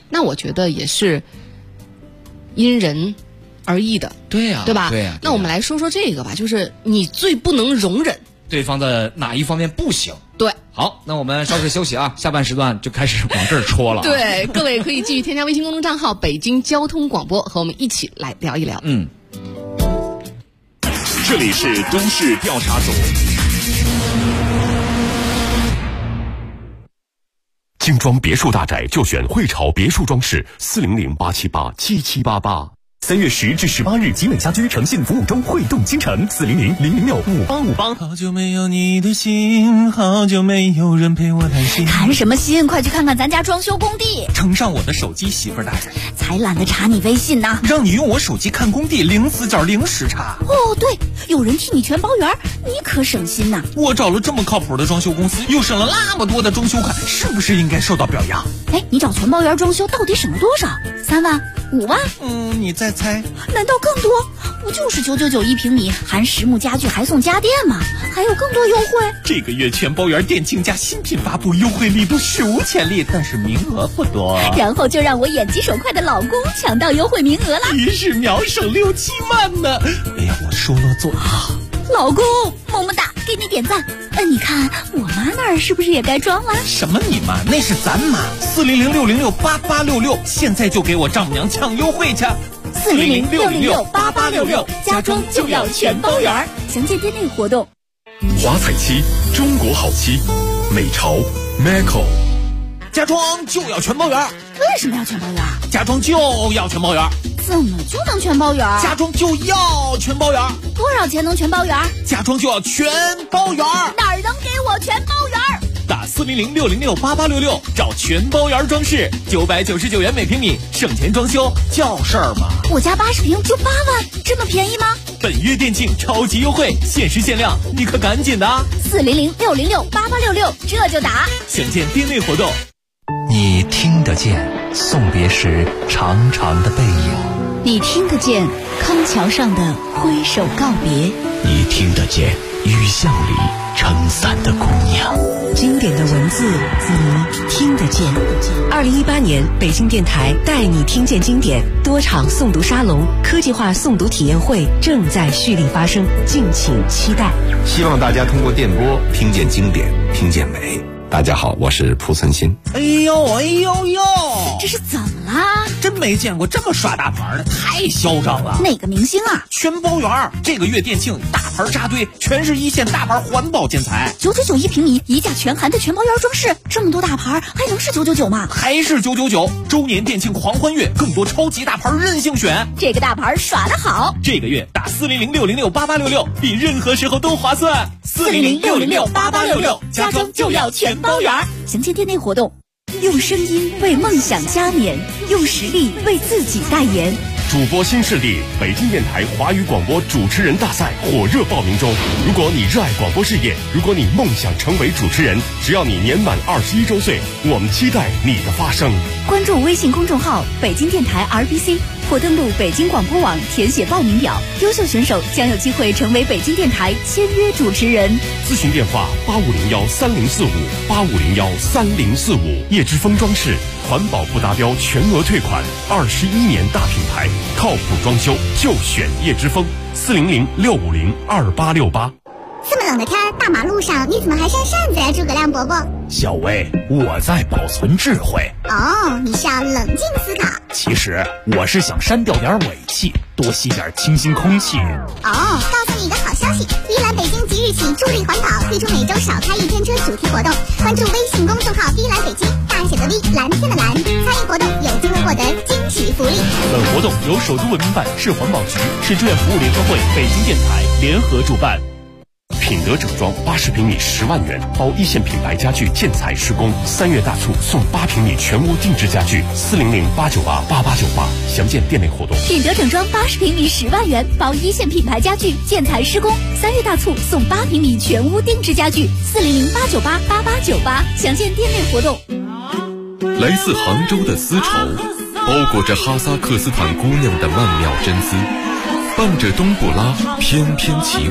那我觉得也是因人而异的。 对呀， 对吧？ 对呀。 那我们来说说这个吧，就是你最不能容忍对方的哪一方面不行？ 对。 好，那我们稍事休息啊，下半时段就开始往这儿戳了。 对，各位可以继续添加微信公众账号北京交通广播，和我们一起来聊一聊。 这里是都市调查组。精装别墅大宅就选汇潮别墅装饰，400-878-7788。3月10至18日，集美家居诚信服务中，汇动京城，400-006-5858。 好久没有你的心，好久没有人陪我谈心。 谈什么心？快去看看咱家装修工地。 呈上我的手机，媳妇大人。 才懒得查你微信呢。 让你用我手机看工地，零死角零时差。 哦，对，有人替你全包圆，你可省心呐。 我找了这么靠谱的装修公司，又省了那么多的装修款，是不是应该受到表扬？ 哎，你找全包圆装修到底省了多少？3万、5万？ 你再猜？ 难道更多？不就是999一平米，含实木家具还送家电吗？还有更多优惠。 这个月全包圆电竞价新品发布，优惠力度史无前例，但是名额不多。 然后就让我眼疾手快的老公抢到优惠名额了， 一时秒省6-7万呢！哎呀，我说了做到。 老公，么么哒，给你点赞。你看我妈那儿是不是也该装了？ 什么你妈？那是咱妈。400-606-8866，现在就给我丈母娘抢优惠去。 400-606-8866，家装就要全包圆。详见店内活动。 华彩漆，中国好漆，美潮 Maco。 家装就要全包圆。 为什么要全包圆？ 家装就要全包圆。 怎么就能全包圆？ 家装就要全包圆。 多少钱能全包圆？ 家装就要全包圆。 哪儿能给我全包圆？ 打400-606-8866，找全包圆装饰，999元每平米，省钱装修叫事儿吗？ 我家80平就8万，这么便宜吗？ 本月店庆超级优惠，限时限量，你可赶紧的！400-606-8866， 这就打。 详见店内活动。 你听得见送别时长长的背影， 你听得见康桥上的挥手告别， 你听得见雨巷里撑伞的姑娘。 经典的文字，你听得见。2018年北京电台带你听见经典多场诵读沙龙、科技化诵读体验会正在蓄力发生，敬请期待。 希望大家通过电波听见经典，听见美。大家好，我是蒲存昕。 哎呦， 这是怎么啦？ 真没见过这么耍大牌的，太嚣张了。 哪个明星啊？ 全包圆，这个月店庆大牌扎堆，全是一线大牌环保建材。 999一平米，一价全含的全包圆装饰，这么多大牌还能是999吗？ 还是999。周年店庆狂欢月，更多超级大牌任性选。 这个大牌耍得好， 这个月打400-606-8866，比任何时候都划算。 400-606-8866，家装就要全包圆。详见店内活动。用声音为梦想加冕，用实力为自己代言。 主播新势力，北京电台华语广播主持人大赛火热报名中。如果你热爱广播事业，如果你梦想成为主持人，只要你年满21周岁，我们期待你的发声。 关注微信公众号北京电台 RBC， 或登录北京广播网填写报名表，优秀选手将有机会成为北京电台签约主持人。 咨询电话85013045，85013045。叶之峰装饰，环保不达标全额退款，21年大品牌，靠谱装修就选叶之峰。400-650-2868。 这么冷的天，大马路上你怎么还扇扇子呀，诸葛亮伯伯？ 小薇，我在保存智慧。 哦，你是要冷静思考。 其实我是想删掉点尾气，多吸点清新空气。 哦，告诉你一个好消息，依兰北京即日起助力环保，推出每周少开一天车主题活动。关注微信公众号依兰北京，大写的 V， 蓝天的蓝，参与活动有机会获得惊喜福利。 本活动由首都文明办、市环保局、市志愿服务联合会、北京电台联合主办。 品德整装80平米10万元，包一线品牌家具建材施工。3月大促送8平米全屋定制家具，400-898-8898。详见店内活动。 品德整装80平米10万元，包一线品牌家具建材施工。3月大促送8平米全屋定制家具，400-898-8898。详见店内活动。 来自杭州的丝绸，包裹着哈萨克斯坦姑娘的曼妙真丝，伴着冬不拉翩翩起舞。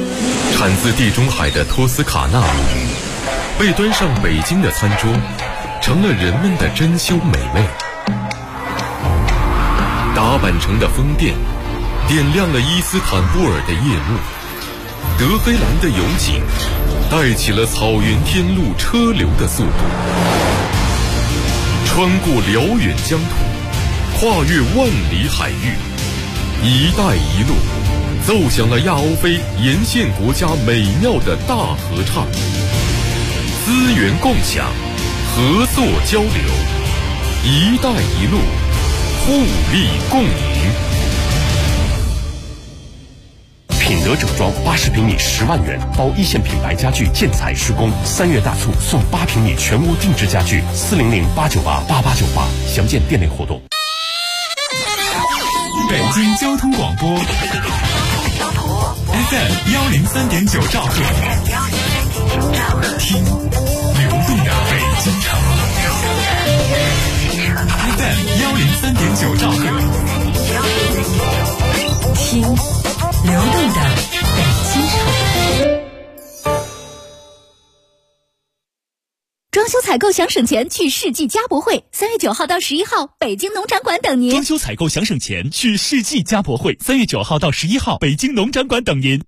产自地中海的托斯卡纳，被端上北京的餐桌， 成了人们的珍馐美味。达坂城的风电点亮了伊斯坦布尔的夜幕，德黑兰的勇景带起了草原天路车流的速度，穿过辽远疆土，跨越万里海域，一带一路奏响了亚欧非沿线国家美妙的大合唱，资源共享，合作交流，一带一路，互利共赢。品德整装80平米10万元，包一线品牌家具建材施工，3月大促送8平米全屋定制家具，400-898-8898，详见店内活动。 北京交通广播 FM 103.9兆赫，听流动的北京城。FM 103.9兆赫， 听流动的北京城。 装修采购想省钱，去世纪家博会，3月9号到11号，北京农展馆等您。 装修采购想省钱，去世纪家博会，3月9号到11号，北京农展馆等您。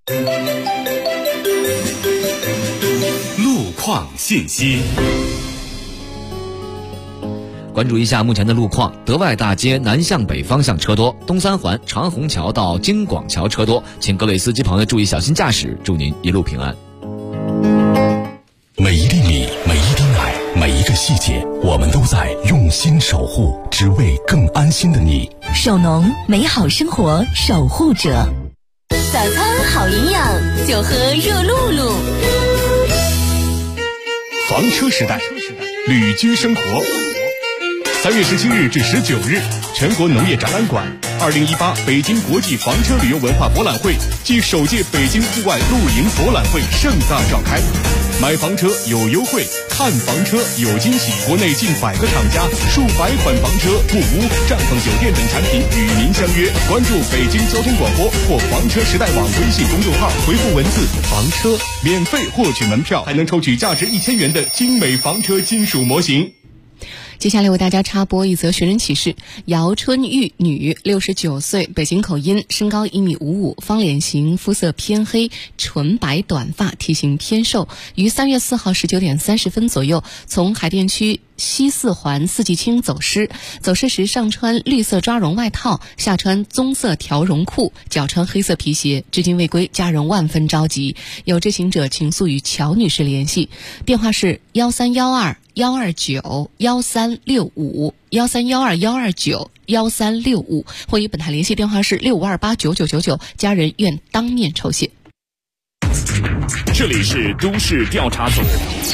路况信息。 关注一下目前的路况，德外大街南向北方向车多，东三环长虹桥到京广桥车多，请各位司机朋友注意小心驾驶，祝您一路平安。 每一粒米，每一滴奶，每一个细节，我们都在用心守护，只为更安心的你。 守农，美好生活守护者。 早餐好营养，就喝热露露。 房车时代，旅居生活。3月17日至19日，全国农业展览馆2018北京国际房车旅游文化博览会暨首届北京户外露营博览会盛大召开。买房车有优惠，看房车有惊喜，国内近100个厂家，数百款房车、木屋、帐篷酒店等产品与您相约。关注北京交通广播或房车时代网微信公众号，回复文字房车，免费获取门票，还能抽取价值1000元的精美房车金属模型。 接下来为大家插播一则寻人启事：姚春玉，女，69岁，北京口音，身高1.55米，方脸型，肤色偏黑，纯白短发，体型偏瘦，于3月4号19点30分左右从海淀区西4环四季青走失时上穿绿色抓绒外套，下穿棕色条绒裤，脚穿黑色皮鞋，至今未归，家人万分着急，有知情者请速与乔女士联系，电话是1312-129-1365，1312-129-1365，或与本台联系电话是65289999，家人愿当面酬谢。 这里是都市调查组。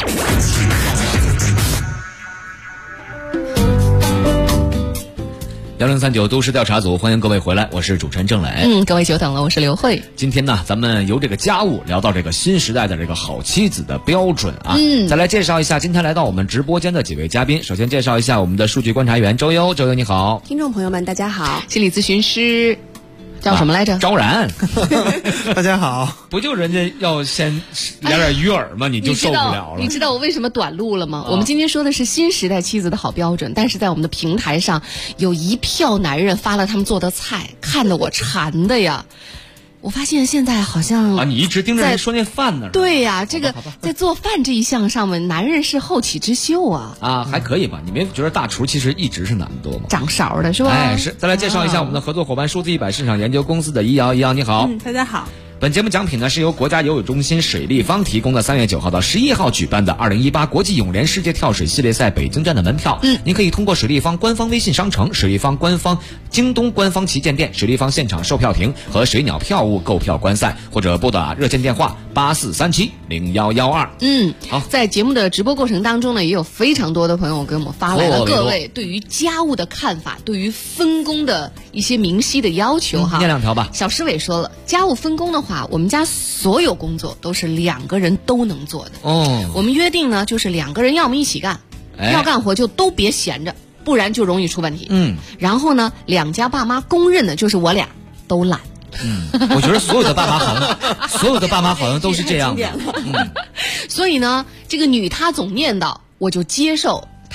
1039都市调查组，欢迎各位回来，我是主持人郑磊。 各位久等了，我是刘慧。 今天呢，咱们由这个家务聊到这个新时代的这个好妻子的标准啊。再来介绍一下今天来到我们直播间的几位嘉宾。首先介绍一下我们的数据观察员周优，周优你好。 听众朋友们大家好。 心理咨询师叫什么来着？ 昭然。 大家好。 不就人家要先聊点鱼饵吗？你就受不了了。 你知道我为什么短路了吗？我们今天说的是新时代妻子的好标准，但是在我们的平台上有一票男人发了他们做的菜，看得我馋的呀。我发现现在好像你一直盯着人说那饭呢。 对呀，这个在做饭这一项上面，男人是后起之秀啊。 还可以吧？你没觉得大厨其实一直是男的多吗？ 掌勺的是吧？ 是。再来介绍一下我们的合作伙伴数字100市场研究公司的易瑶，易瑶你好。 大家好。 本节目奖品呢是由国家游泳中心水立方提供的3月9号到11号举办的2018国际泳联世界跳水系列赛北京站的门票。您可以通过水立方官方微信商城、水立方官方京东官方旗舰店、水立方现场售票亭和水鸟票务购票观赛，或者拨打热线电话84370112。 好，在节目的直播过程当中呢，也有非常多的朋友给我们发来了各位对于家务的看法，对于分工的一些明晰的要求哈。 念2条吧。 小诗伟说了，家务分工的话，我们家所有工作都是2个人都能做的。我们约定呢，就是2个人要么一起干，要干活就都别闲着，不然就容易出问题。然后呢，2家爸妈公认的就是我俩都懒。 我觉得所有的爸妈好像都是这样的。 所以呢，这个女她总念叨，我就接受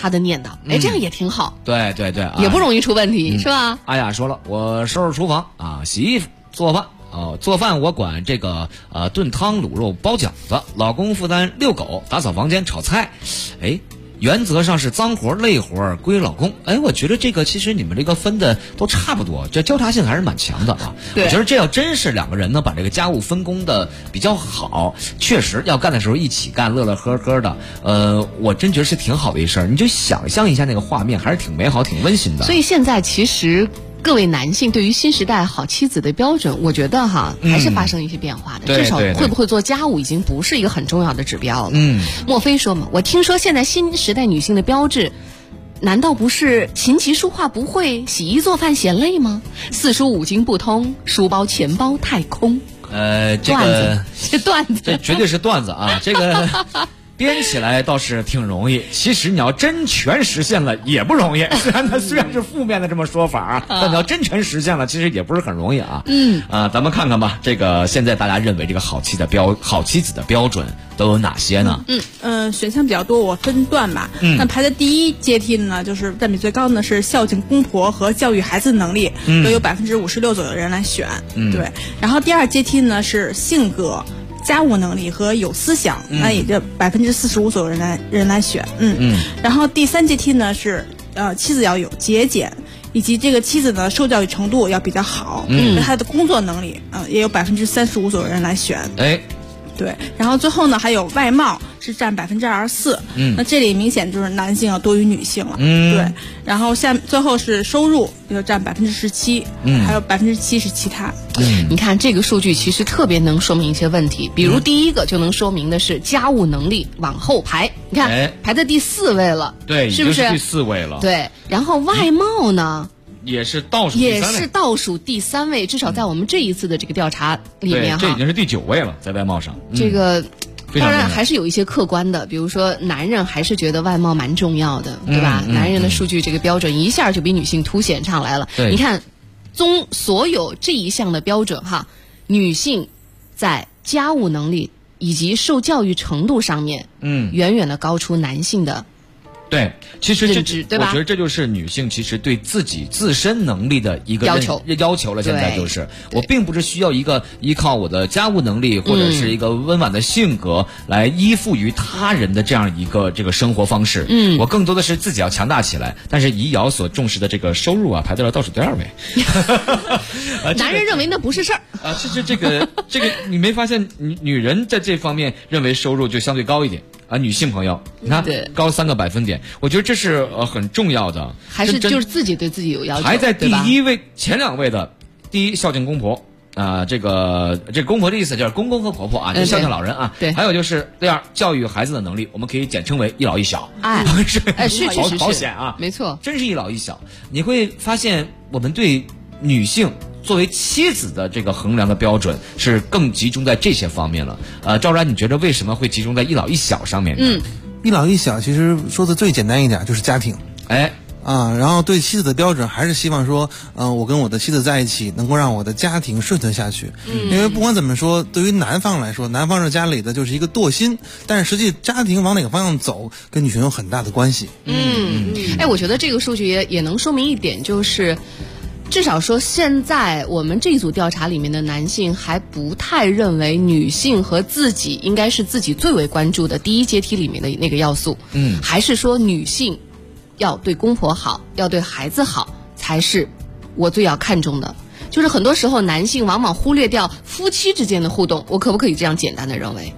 他的念叨，这样也挺好。 对对对， 也不容易出问题，是吧？ 阿雅说了，我收拾厨房啊，洗衣服、做饭。做饭我管这个炖汤、卤肉、包饺子，老公负担遛狗、打扫房间、炒菜。原则上是脏活累活归老公。我觉得这个其实你们这个分的都差不多，这交叉性还是蛮强的啊。我觉得这要真是两个人呢把这个家务分工的比较好，确实要干的时候一起干，乐乐呵呵的。我真觉得是挺好的一事儿。你就想象一下那个画面，还是挺美好、挺温馨的。 所以现在其实各位男性对于新时代好妻子的标准，我觉得还是发生一些变化的。至少会不会做家务已经不是一个很重要的指标了。莫非说嘛，我听说现在新时代女性的标志，难道不是琴棋书画不会，洗衣做饭嫌累吗？四书五经不通，书包钱包太空。 这个段子， 这绝对是段子啊！这个。编起来倒是挺容易，其实你要真全实现了也不容易。虽然是负面的这么说法但你要真全实现了，其实也不是很容易啊。咱们看看吧，这个现在大家认为这个好妻子的标准都有哪些呢？ 选项比较多，我分段吧。那排在第一阶梯呢，就是占比最高的是孝敬公婆和教育孩子的能力，都有56%左右的人来选。对，然后第二阶梯呢是性格、家务能力和有思想，那也就45%左右人来选。然后第三阶梯呢是妻子要有节俭，以及这个妻子呢受教育程度要比较好，那她的工作能力也有35%左右人来选。对，然后最后呢还有外貌是占24%，那这里明显就是男性要多于女性了。对，然后最后是收入就占17%，还有7%是其他。 你看这个数据其实特别能说明一些问题，比如第一个就能说明的是家务能力往后排，你看排在第4位了， 对， 是不是第4位了？ 对，然后外貌呢？ 也是倒数第3位，至少在我们这一次的这个调查里面这已经是第9位了，在外貌上。 这个当然还是有一些客观的，比如说男人还是觉得外貌蛮重要的，对吧？男人的数据这个标准一下就比女性凸显上来了。你看，综所有这一项的标准女性在家务能力以及受教育程度上面，远远的高出男性的。 对，其实对吧？ 我觉得这就是女性其实对自己自身能力的一个要求了。现在就是我并不是需要一个依靠我的家务能力或者是一个温婉的性格来依附于他人的这样一个这个生活方式。我更多的是自己要强大起来。但是怡瑶所重视的这个收入排到了倒数第2位。 男人认为那不是事儿其实这个你没发现女人在这方面认为收入就相对高一点。女性朋友，你看高3个百分点，我觉得这是很重要的。 还是就是自己对自己有要求。 排在第1位前2位的，第一孝敬公婆这个公婆的意思就是公公和婆婆就孝敬老人对。 还有就是第2，教育孩子的能力，我们可以简称为一老一小。 是保险没错， 真是一老一小。你会发现我们对女性作为妻子的这个衡量的标准是更集中在这些方面了。赵然，你觉得为什么会集中在一老一小上面呢？ 一老一小其实说的最简单一点就是家庭。然后对妻子的标准还是希望说，我跟我的妻子在一起能够让我的家庭顺遂下去。因为不管怎么说，对于男方来说，男方是家里的就是一个舵心，但是实际家庭往哪个方向走，跟女性有很大的关系。 我觉得这个数据也能说明一点，就是至少说现在我们这组调查里面的男性还不太认为女性和自己应该是自己最为关注的第一阶梯里面的那个要素。还是说女性要对公婆好，要对孩子好，才是我最要看重的。就是很多时候男性往往忽略掉夫妻之间的互动，我可不可以这样简单的认为？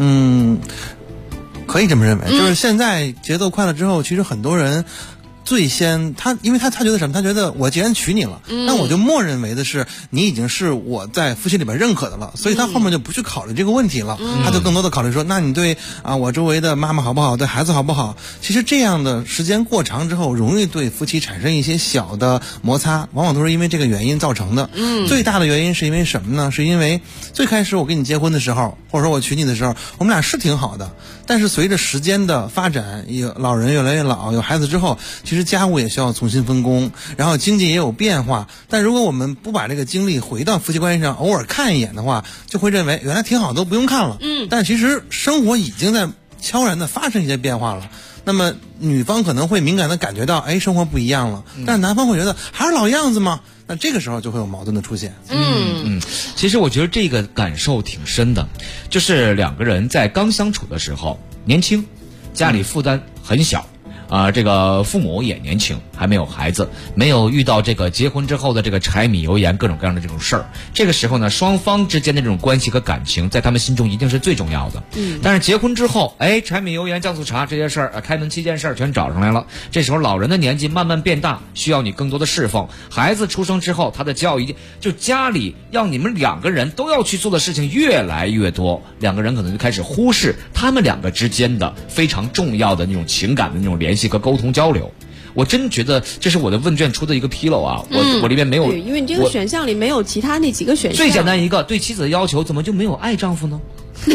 可以这么认为。就是现在节奏快了之后，其实很多人最先因为他觉得什么？他觉得我既然娶你了，那我就默认为的是你已经是我在夫妻里边认可的了，所以他后面就不去考虑这个问题了，他就更多的考虑说，那你对我周围的妈妈好不好，对孩子好不好？其实这样的时间过长之后，容易对夫妻产生一些小的摩擦，往往都是因为这个原因造成的。最大的原因是因为什么呢？是因为最开始我跟你结婚的时候，或者说我娶你的时候，我们俩是挺好的，但是随着时间的发展，老人越来越老，有孩子之后，其实家务也需要重新分工，然后经济也有变化。但如果我们不把这个精力回到夫妻关系上，偶尔看一眼的话，就会认为原来挺好，都不用看了。但其实生活已经在悄然的发生一些变化了。 那么女方可能会敏感的感觉到，哎，生活不一样了，但是男方会觉得还是老样子吗？那这个时候就会有矛盾的出现。 其实我觉得这个感受挺深的，就是两个人在刚相处的时候，年轻，家里负担很小。这个父母也年轻，还没有孩子，没有遇到这个结婚之后的这个柴米油盐各种各样的这种事儿。这个时候呢，双方之间的这种关系和感情，在他们心中一定是最重要的。但是结婚之后，柴米油盐酱醋茶这些事儿，开门7件事儿全找上来了。这时候老人的年纪慢慢变大，需要你更多的侍奉。孩子出生之后，他的教育就家里让你们两个人都要去做的事情越来越多，两个人可能就开始忽视他们两个之间的非常重要的那种情感的那种联系和沟通交流。我真觉得这是我的问卷出的一个纰漏啊！我里面没有， 对，因为你这个选项里没有其他那几个选项。 最简单一个，对妻子的要求怎么就没有爱丈夫呢？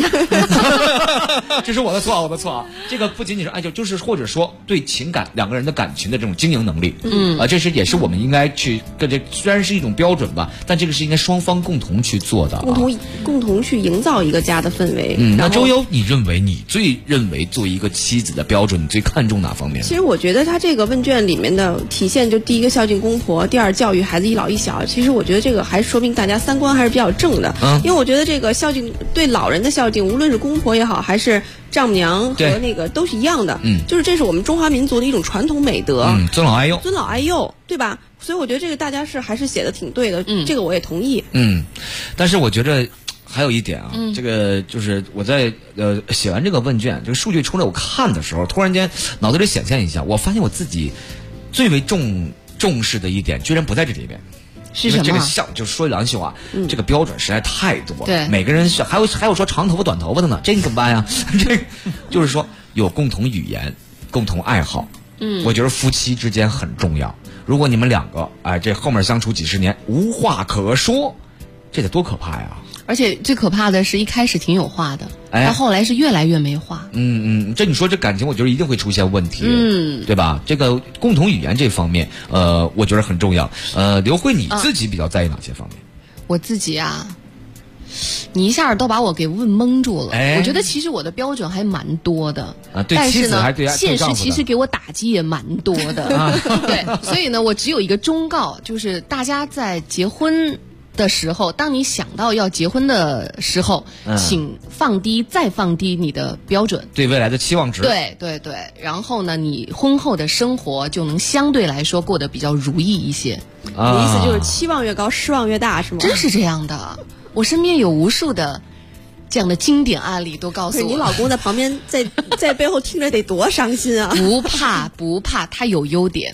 这是我的错啊！这个不仅仅是爱，就是或者说对情感两个人的感情的这种经营能力，这也是我们应该去跟这虽然是一种标准吧，但这个是应该双方共同去做的， 共同去营造一个家的氛围。 那周优，你认为作为一个妻子的标准，你最看重哪方面？ 其实我觉得他这个问卷里面的体现，就第一个孝敬公婆，第二教育孩子一老一小。其实我觉得这个还说明大家三观还是比较正的，因为我觉得这个孝敬对老人的孝敬，无论是公婆也好，还是丈母娘和那个都是一样的，就是这是我们中华民族的一种传统美德， 尊老爱幼， 尊老爱幼，对吧？所以我觉得这个大家还是写的挺对的，这个我也同意。 但是我觉得还有一点啊，这个就是我在写完这个问卷，这个数据出来我看的时候，突然间脑子里显现一下，我发现我自己最为重视的一点，居然不在这里边。 是什么？ 这个就是说良心话，这个标准实在太多了。 对， 每个人还有说长头发短头发的呢，这你怎么办呀？这就是说有共同语言、共同爱好。我觉得夫妻之间很重要。如果你们两个这后面相处几十年无话可说，这得多可怕呀！ 而且最可怕的是一开始挺有话的，到后来是越来越没话。 这你说这感情，我觉得一定会出现问题，对吧？这个共同语言这方面，我觉得很重要。刘慧，你自己比较在意哪些方面？ 我自己啊，你一下都把我给问蒙住了。我觉得其实我的标准还蛮多的， 对妻子还对现实其实给我打击也蛮多的。对，所以呢，我只有一个忠告，就是大家在结婚的时候，当你想到要结婚的时候，请再放低你的标准， 对未来的期望值。 对，然后呢，你婚后的生活就能相对来说过得比较如意一些。 你的意思就是期望越高，失望越大，是吗？ 真是这样的，我身边有无数的这样的经典案例都告诉我。 你老公在旁边在背后听着得多伤心啊！ 不怕，他有优点。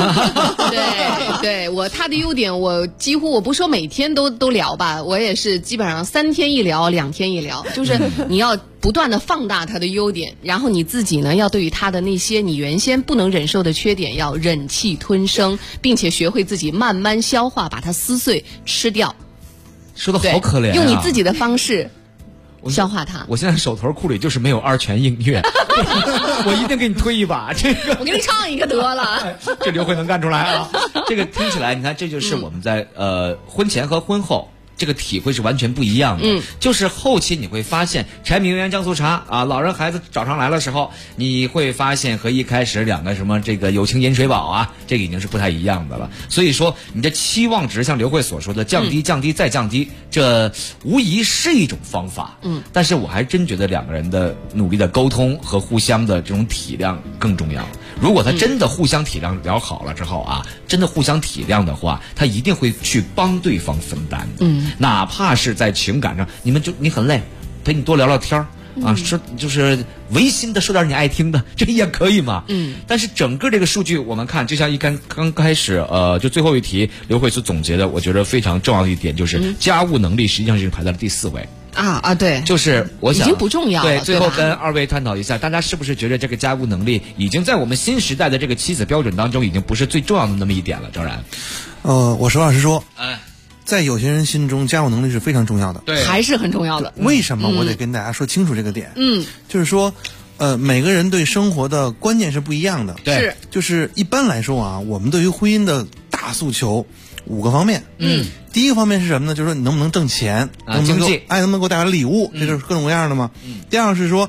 对，他的优点我几乎我不说每天都聊吧，我也是基本上3天一聊，2天一聊，就是你要不断的放大他的优点，然后你自己呢要对于他的那些你原先不能忍受的缺点要忍气吞声，并且学会自己慢慢消化，把它撕碎吃掉。 说的好可怜啊！ 用你自己的方式消化它。 我现在手头库里就是没有2泉映月，我一定给你推一把。这个我给你唱一个得了。 这刘慧能干出来啊！这个听起来，你看，这就是我们在婚前和婚后这个体会是完全不一样的。就是后期你会发现，柴米油盐酱醋茶啊，老人孩子找上来的时候，你会发现和一开始两个什么这个友情饮水饱啊，这个已经是不太一样的了。所以说，你的期望值像刘慧所说的降低、降低再降低，这无疑是一种方法。但是我还真觉得两个人的努力的沟通和互相的这种体谅更重要。如果他真的互相体谅聊好了之后啊，真的互相体谅的话，他一定会去帮对方分担的。哪怕是在情感上，你很累，陪你多聊聊天啊，说就是违心的说点你爱听的，这也可以嘛。但是整个这个数据我们看，就像刚开始就最后一题刘慧所总结的，我觉得非常重要的一点就是家务能力实际上是排在了第4位。 对， 就是我想已经不重要了。 对，最后跟2位探讨一下，大家是不是觉得这个家务能力已经在我们新时代的这个妻子标准当中，已经不是最重要的那么一点了？赵然， 我实话实说，在有些人心中，家务能力是非常重要的， 对，还是很重要的。 为什么？我得跟大家说清楚这个点。就是说，每个人对生活的观念是不一样的。 对， 就是一般来说啊，我们对于婚姻的大诉求5个方面。第一个方面是什么呢？就是说你能不能挣钱， 经济， 能不能给我带来礼物，这就是各种各样的嘛。第二个是说，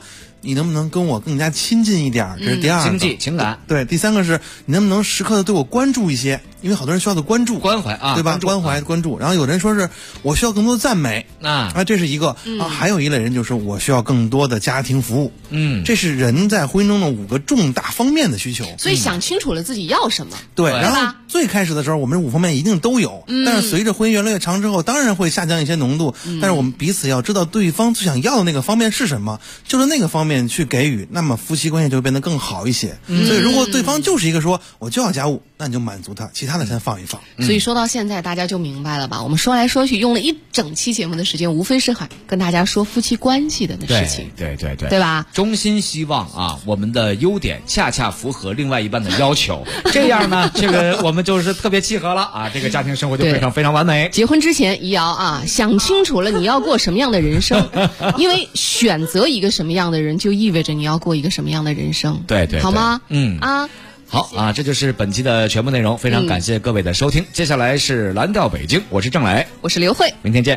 你能不能跟我更加亲近一点？这是第二个。 经济情感。 对，第三个是你能不能时刻的对我关注一些？因为好多人需要的关注、 关怀啊， 对吧？关怀、关注。然后有人说是我需要更多的赞美啊，这是一个啊。还有一类人就是我需要更多的家庭服务。这是人在婚姻中的5个重大方面的需求。 所以想清楚了自己要什么。 对，然后最开始的时候，我们这5方面一定都有，但是随着婚姻越来越长之后，当然会下降一些浓度。但是我们彼此要知道对方最想要的那个方面是什么，就是那个方面去给予，那么夫妻关系就会变得更好一些。所以如果对方就是一个说我就要家务，那你就满足他，其他的先放一放。 所以说到现在大家就明白了吧，我们说来说去用了一整期节目的时间，无非是跟大家说夫妻关系的事情。 对吧？ 衷心希望啊，我们的优点恰恰符合另外一半的要求，这样呢这个我们就是特别契合了啊，这个家庭生活就非常完美。 结婚之前，怡瑶啊，想清楚了你要过什么样的人生，因为选择一个什么样的人，就意味着你要过一个什么样的人生。 对， 好吗？ 好啊，这就是本期的全部内容，非常感谢各位的收听。接下来是蓝调北京，我是郑磊， 我是刘慧， 明天见。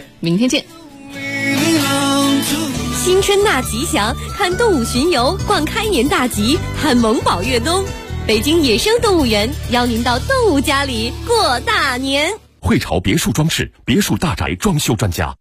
新春大吉祥，看动物巡游，逛开年大吉，看萌宝越冬。北京野生动物园邀您到动物家里过大年。 汇潮别墅装饰，别墅大宅装修专家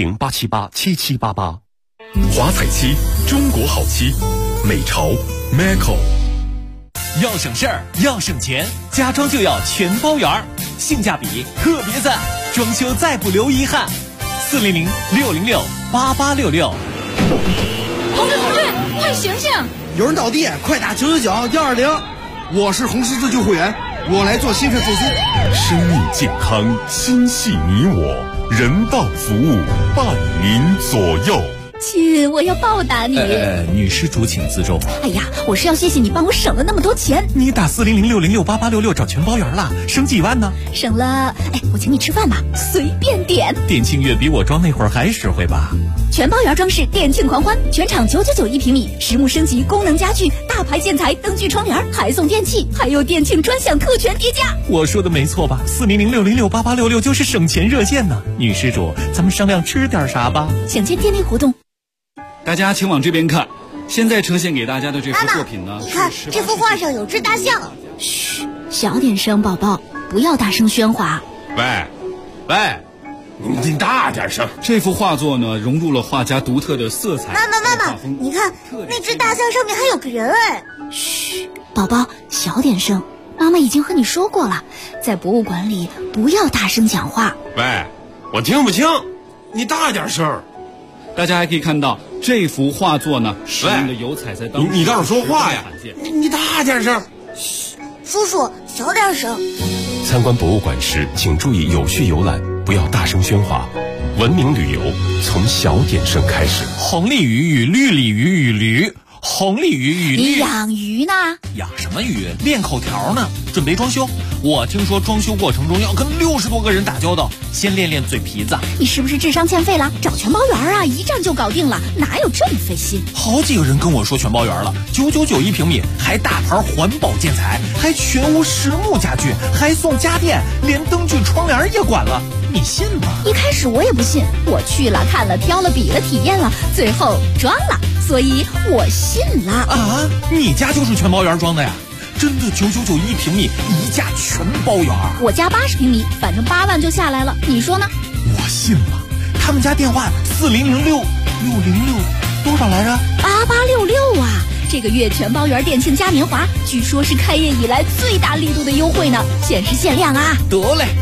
，400-878-7788。华彩漆，中国好漆，美潮 Maco。 要省事儿，要省钱，家装就要全包圆，性价比特别赞，装修再不留遗憾。400-606-8866。 同志，快醒醒！ 有人倒地，快打999-120。我是红十字救护员，我来做心肺复苏。 生命健康，心系你我，人道服务伴您左右。 亲，我要报答你。 女施主请自重。 哎呀，我是要谢谢你帮我省了那么多钱。 你打400-606-8866找全包圆了，省几万呢？ 省了，我请你吃饭吧，随便点。 店庆月比我装那会儿还实惠吧？ 全包圆装饰店庆狂欢，全场999一平米，实木升级功能家具，大牌建材灯具窗帘，还送电器，还有店庆专享特权叠加。 我说的没错吧？400-606-8866就是省钱热线呢。女施主，咱们商量吃点啥吧？ 想见店内活动。 大家请往这边看，现在呈现给大家的这幅作品呢， 你看这幅画上有只大象。 嘘，小点声，宝宝，不要大声喧哗。 喂，你大点声。 这幅画作呢，融入了画家独特的色彩。 妈妈，你看那只大象上面还有个人哎。 嘘，宝宝，小点声。妈妈已经和你说过了，在博物馆里不要大声讲话。 喂，我听不清，你大点声。 大家还可以看到这幅画作呢，使用的油彩在当中。 你倒是说话呀！你大点声。 嘘，叔叔小点声。 参观博物馆时，请注意有序游览，不要大声喧哗。文明旅游从小点声开始。 红鲤鱼与绿鲤鱼与驴。红鲤鱼与你养鱼呢？ 养什么鱼？练口条呢。准备装修。我听说装修过程中要跟60多个人打交道，先练练嘴皮子。 你是不是智商欠费了？找全包圆啊，一站就搞定了，哪有这么费心？ 好几个人跟我说全包圆了，999一平米，还大牌环保建材，还全屋实木家具，还送家电，连灯具窗帘也管了，你信吗？ 一开始我也不信，我去了看了挑了比了体验了，最后装了，所以我信了。 啊，你家就是全包圆装的呀？真的999一平米，一价全包圆。 我家80平米，反正8万就下来了，你说呢？ 我信了。他们家电话4006606多少来着 ？8866啊！这个月全包圆店庆嘉年华，据说是开业以来最大力度的优惠呢，限时限量啊！ 得嘞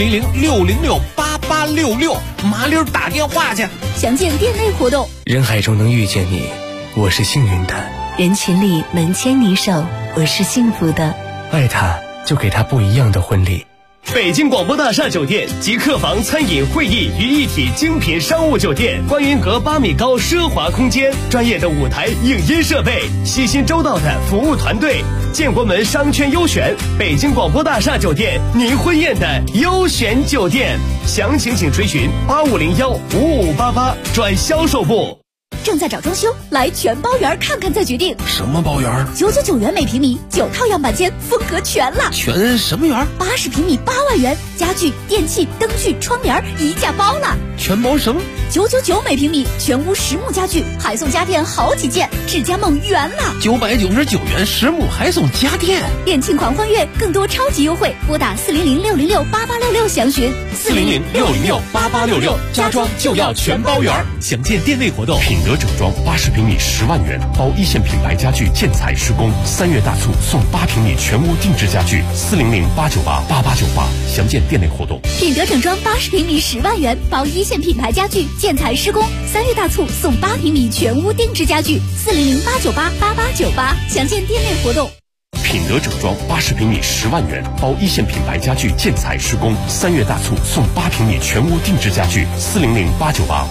，400668866，麻溜打电话去。 详见店内活动。 人海中能遇见你，我是幸运的； 人群里能牵你手，我是幸福的。 爱他，就给他不一样的婚礼。 北京广播大厦酒店集客房、餐饮、会议于一体精品商务酒店，观云阁8米高奢华空间，专业的舞台影音设备，细心周到的服务团队。建国门商圈优选，北京广播大厦酒店，您婚宴的优选酒店。详情请垂询8501-5588转销售部。 正在找装修，来全包圆看看再决定。 什么包圆 ？999元每平米，9套样板间，风格全了。 全什么圆 ？80平米8万元，家具、电器、灯具、窗帘一价包了。 全包什么？ ，999每平米，全屋实木家具，还送家电好几件，智家梦圆了 ！999元实木还送家电， 店庆狂欢月，更多超级优惠，拨打400-606-8866详询。 400-606-8866，家装就要全包圆。 详见店内活动。 品德整装80平米10万元，包一线品牌家具建材施工，3月大促送8平米全屋定制家具，400-898-8898，详见店内活动。 品德整装80平米10万元，包一线品牌家具建材施工，3月大促送8平米全屋定制家具，400-898-8898，详见店内活动。 品德整装80平米10万元，包一线品牌家具建材施工，3月大促送8平米全屋定制家具，400-898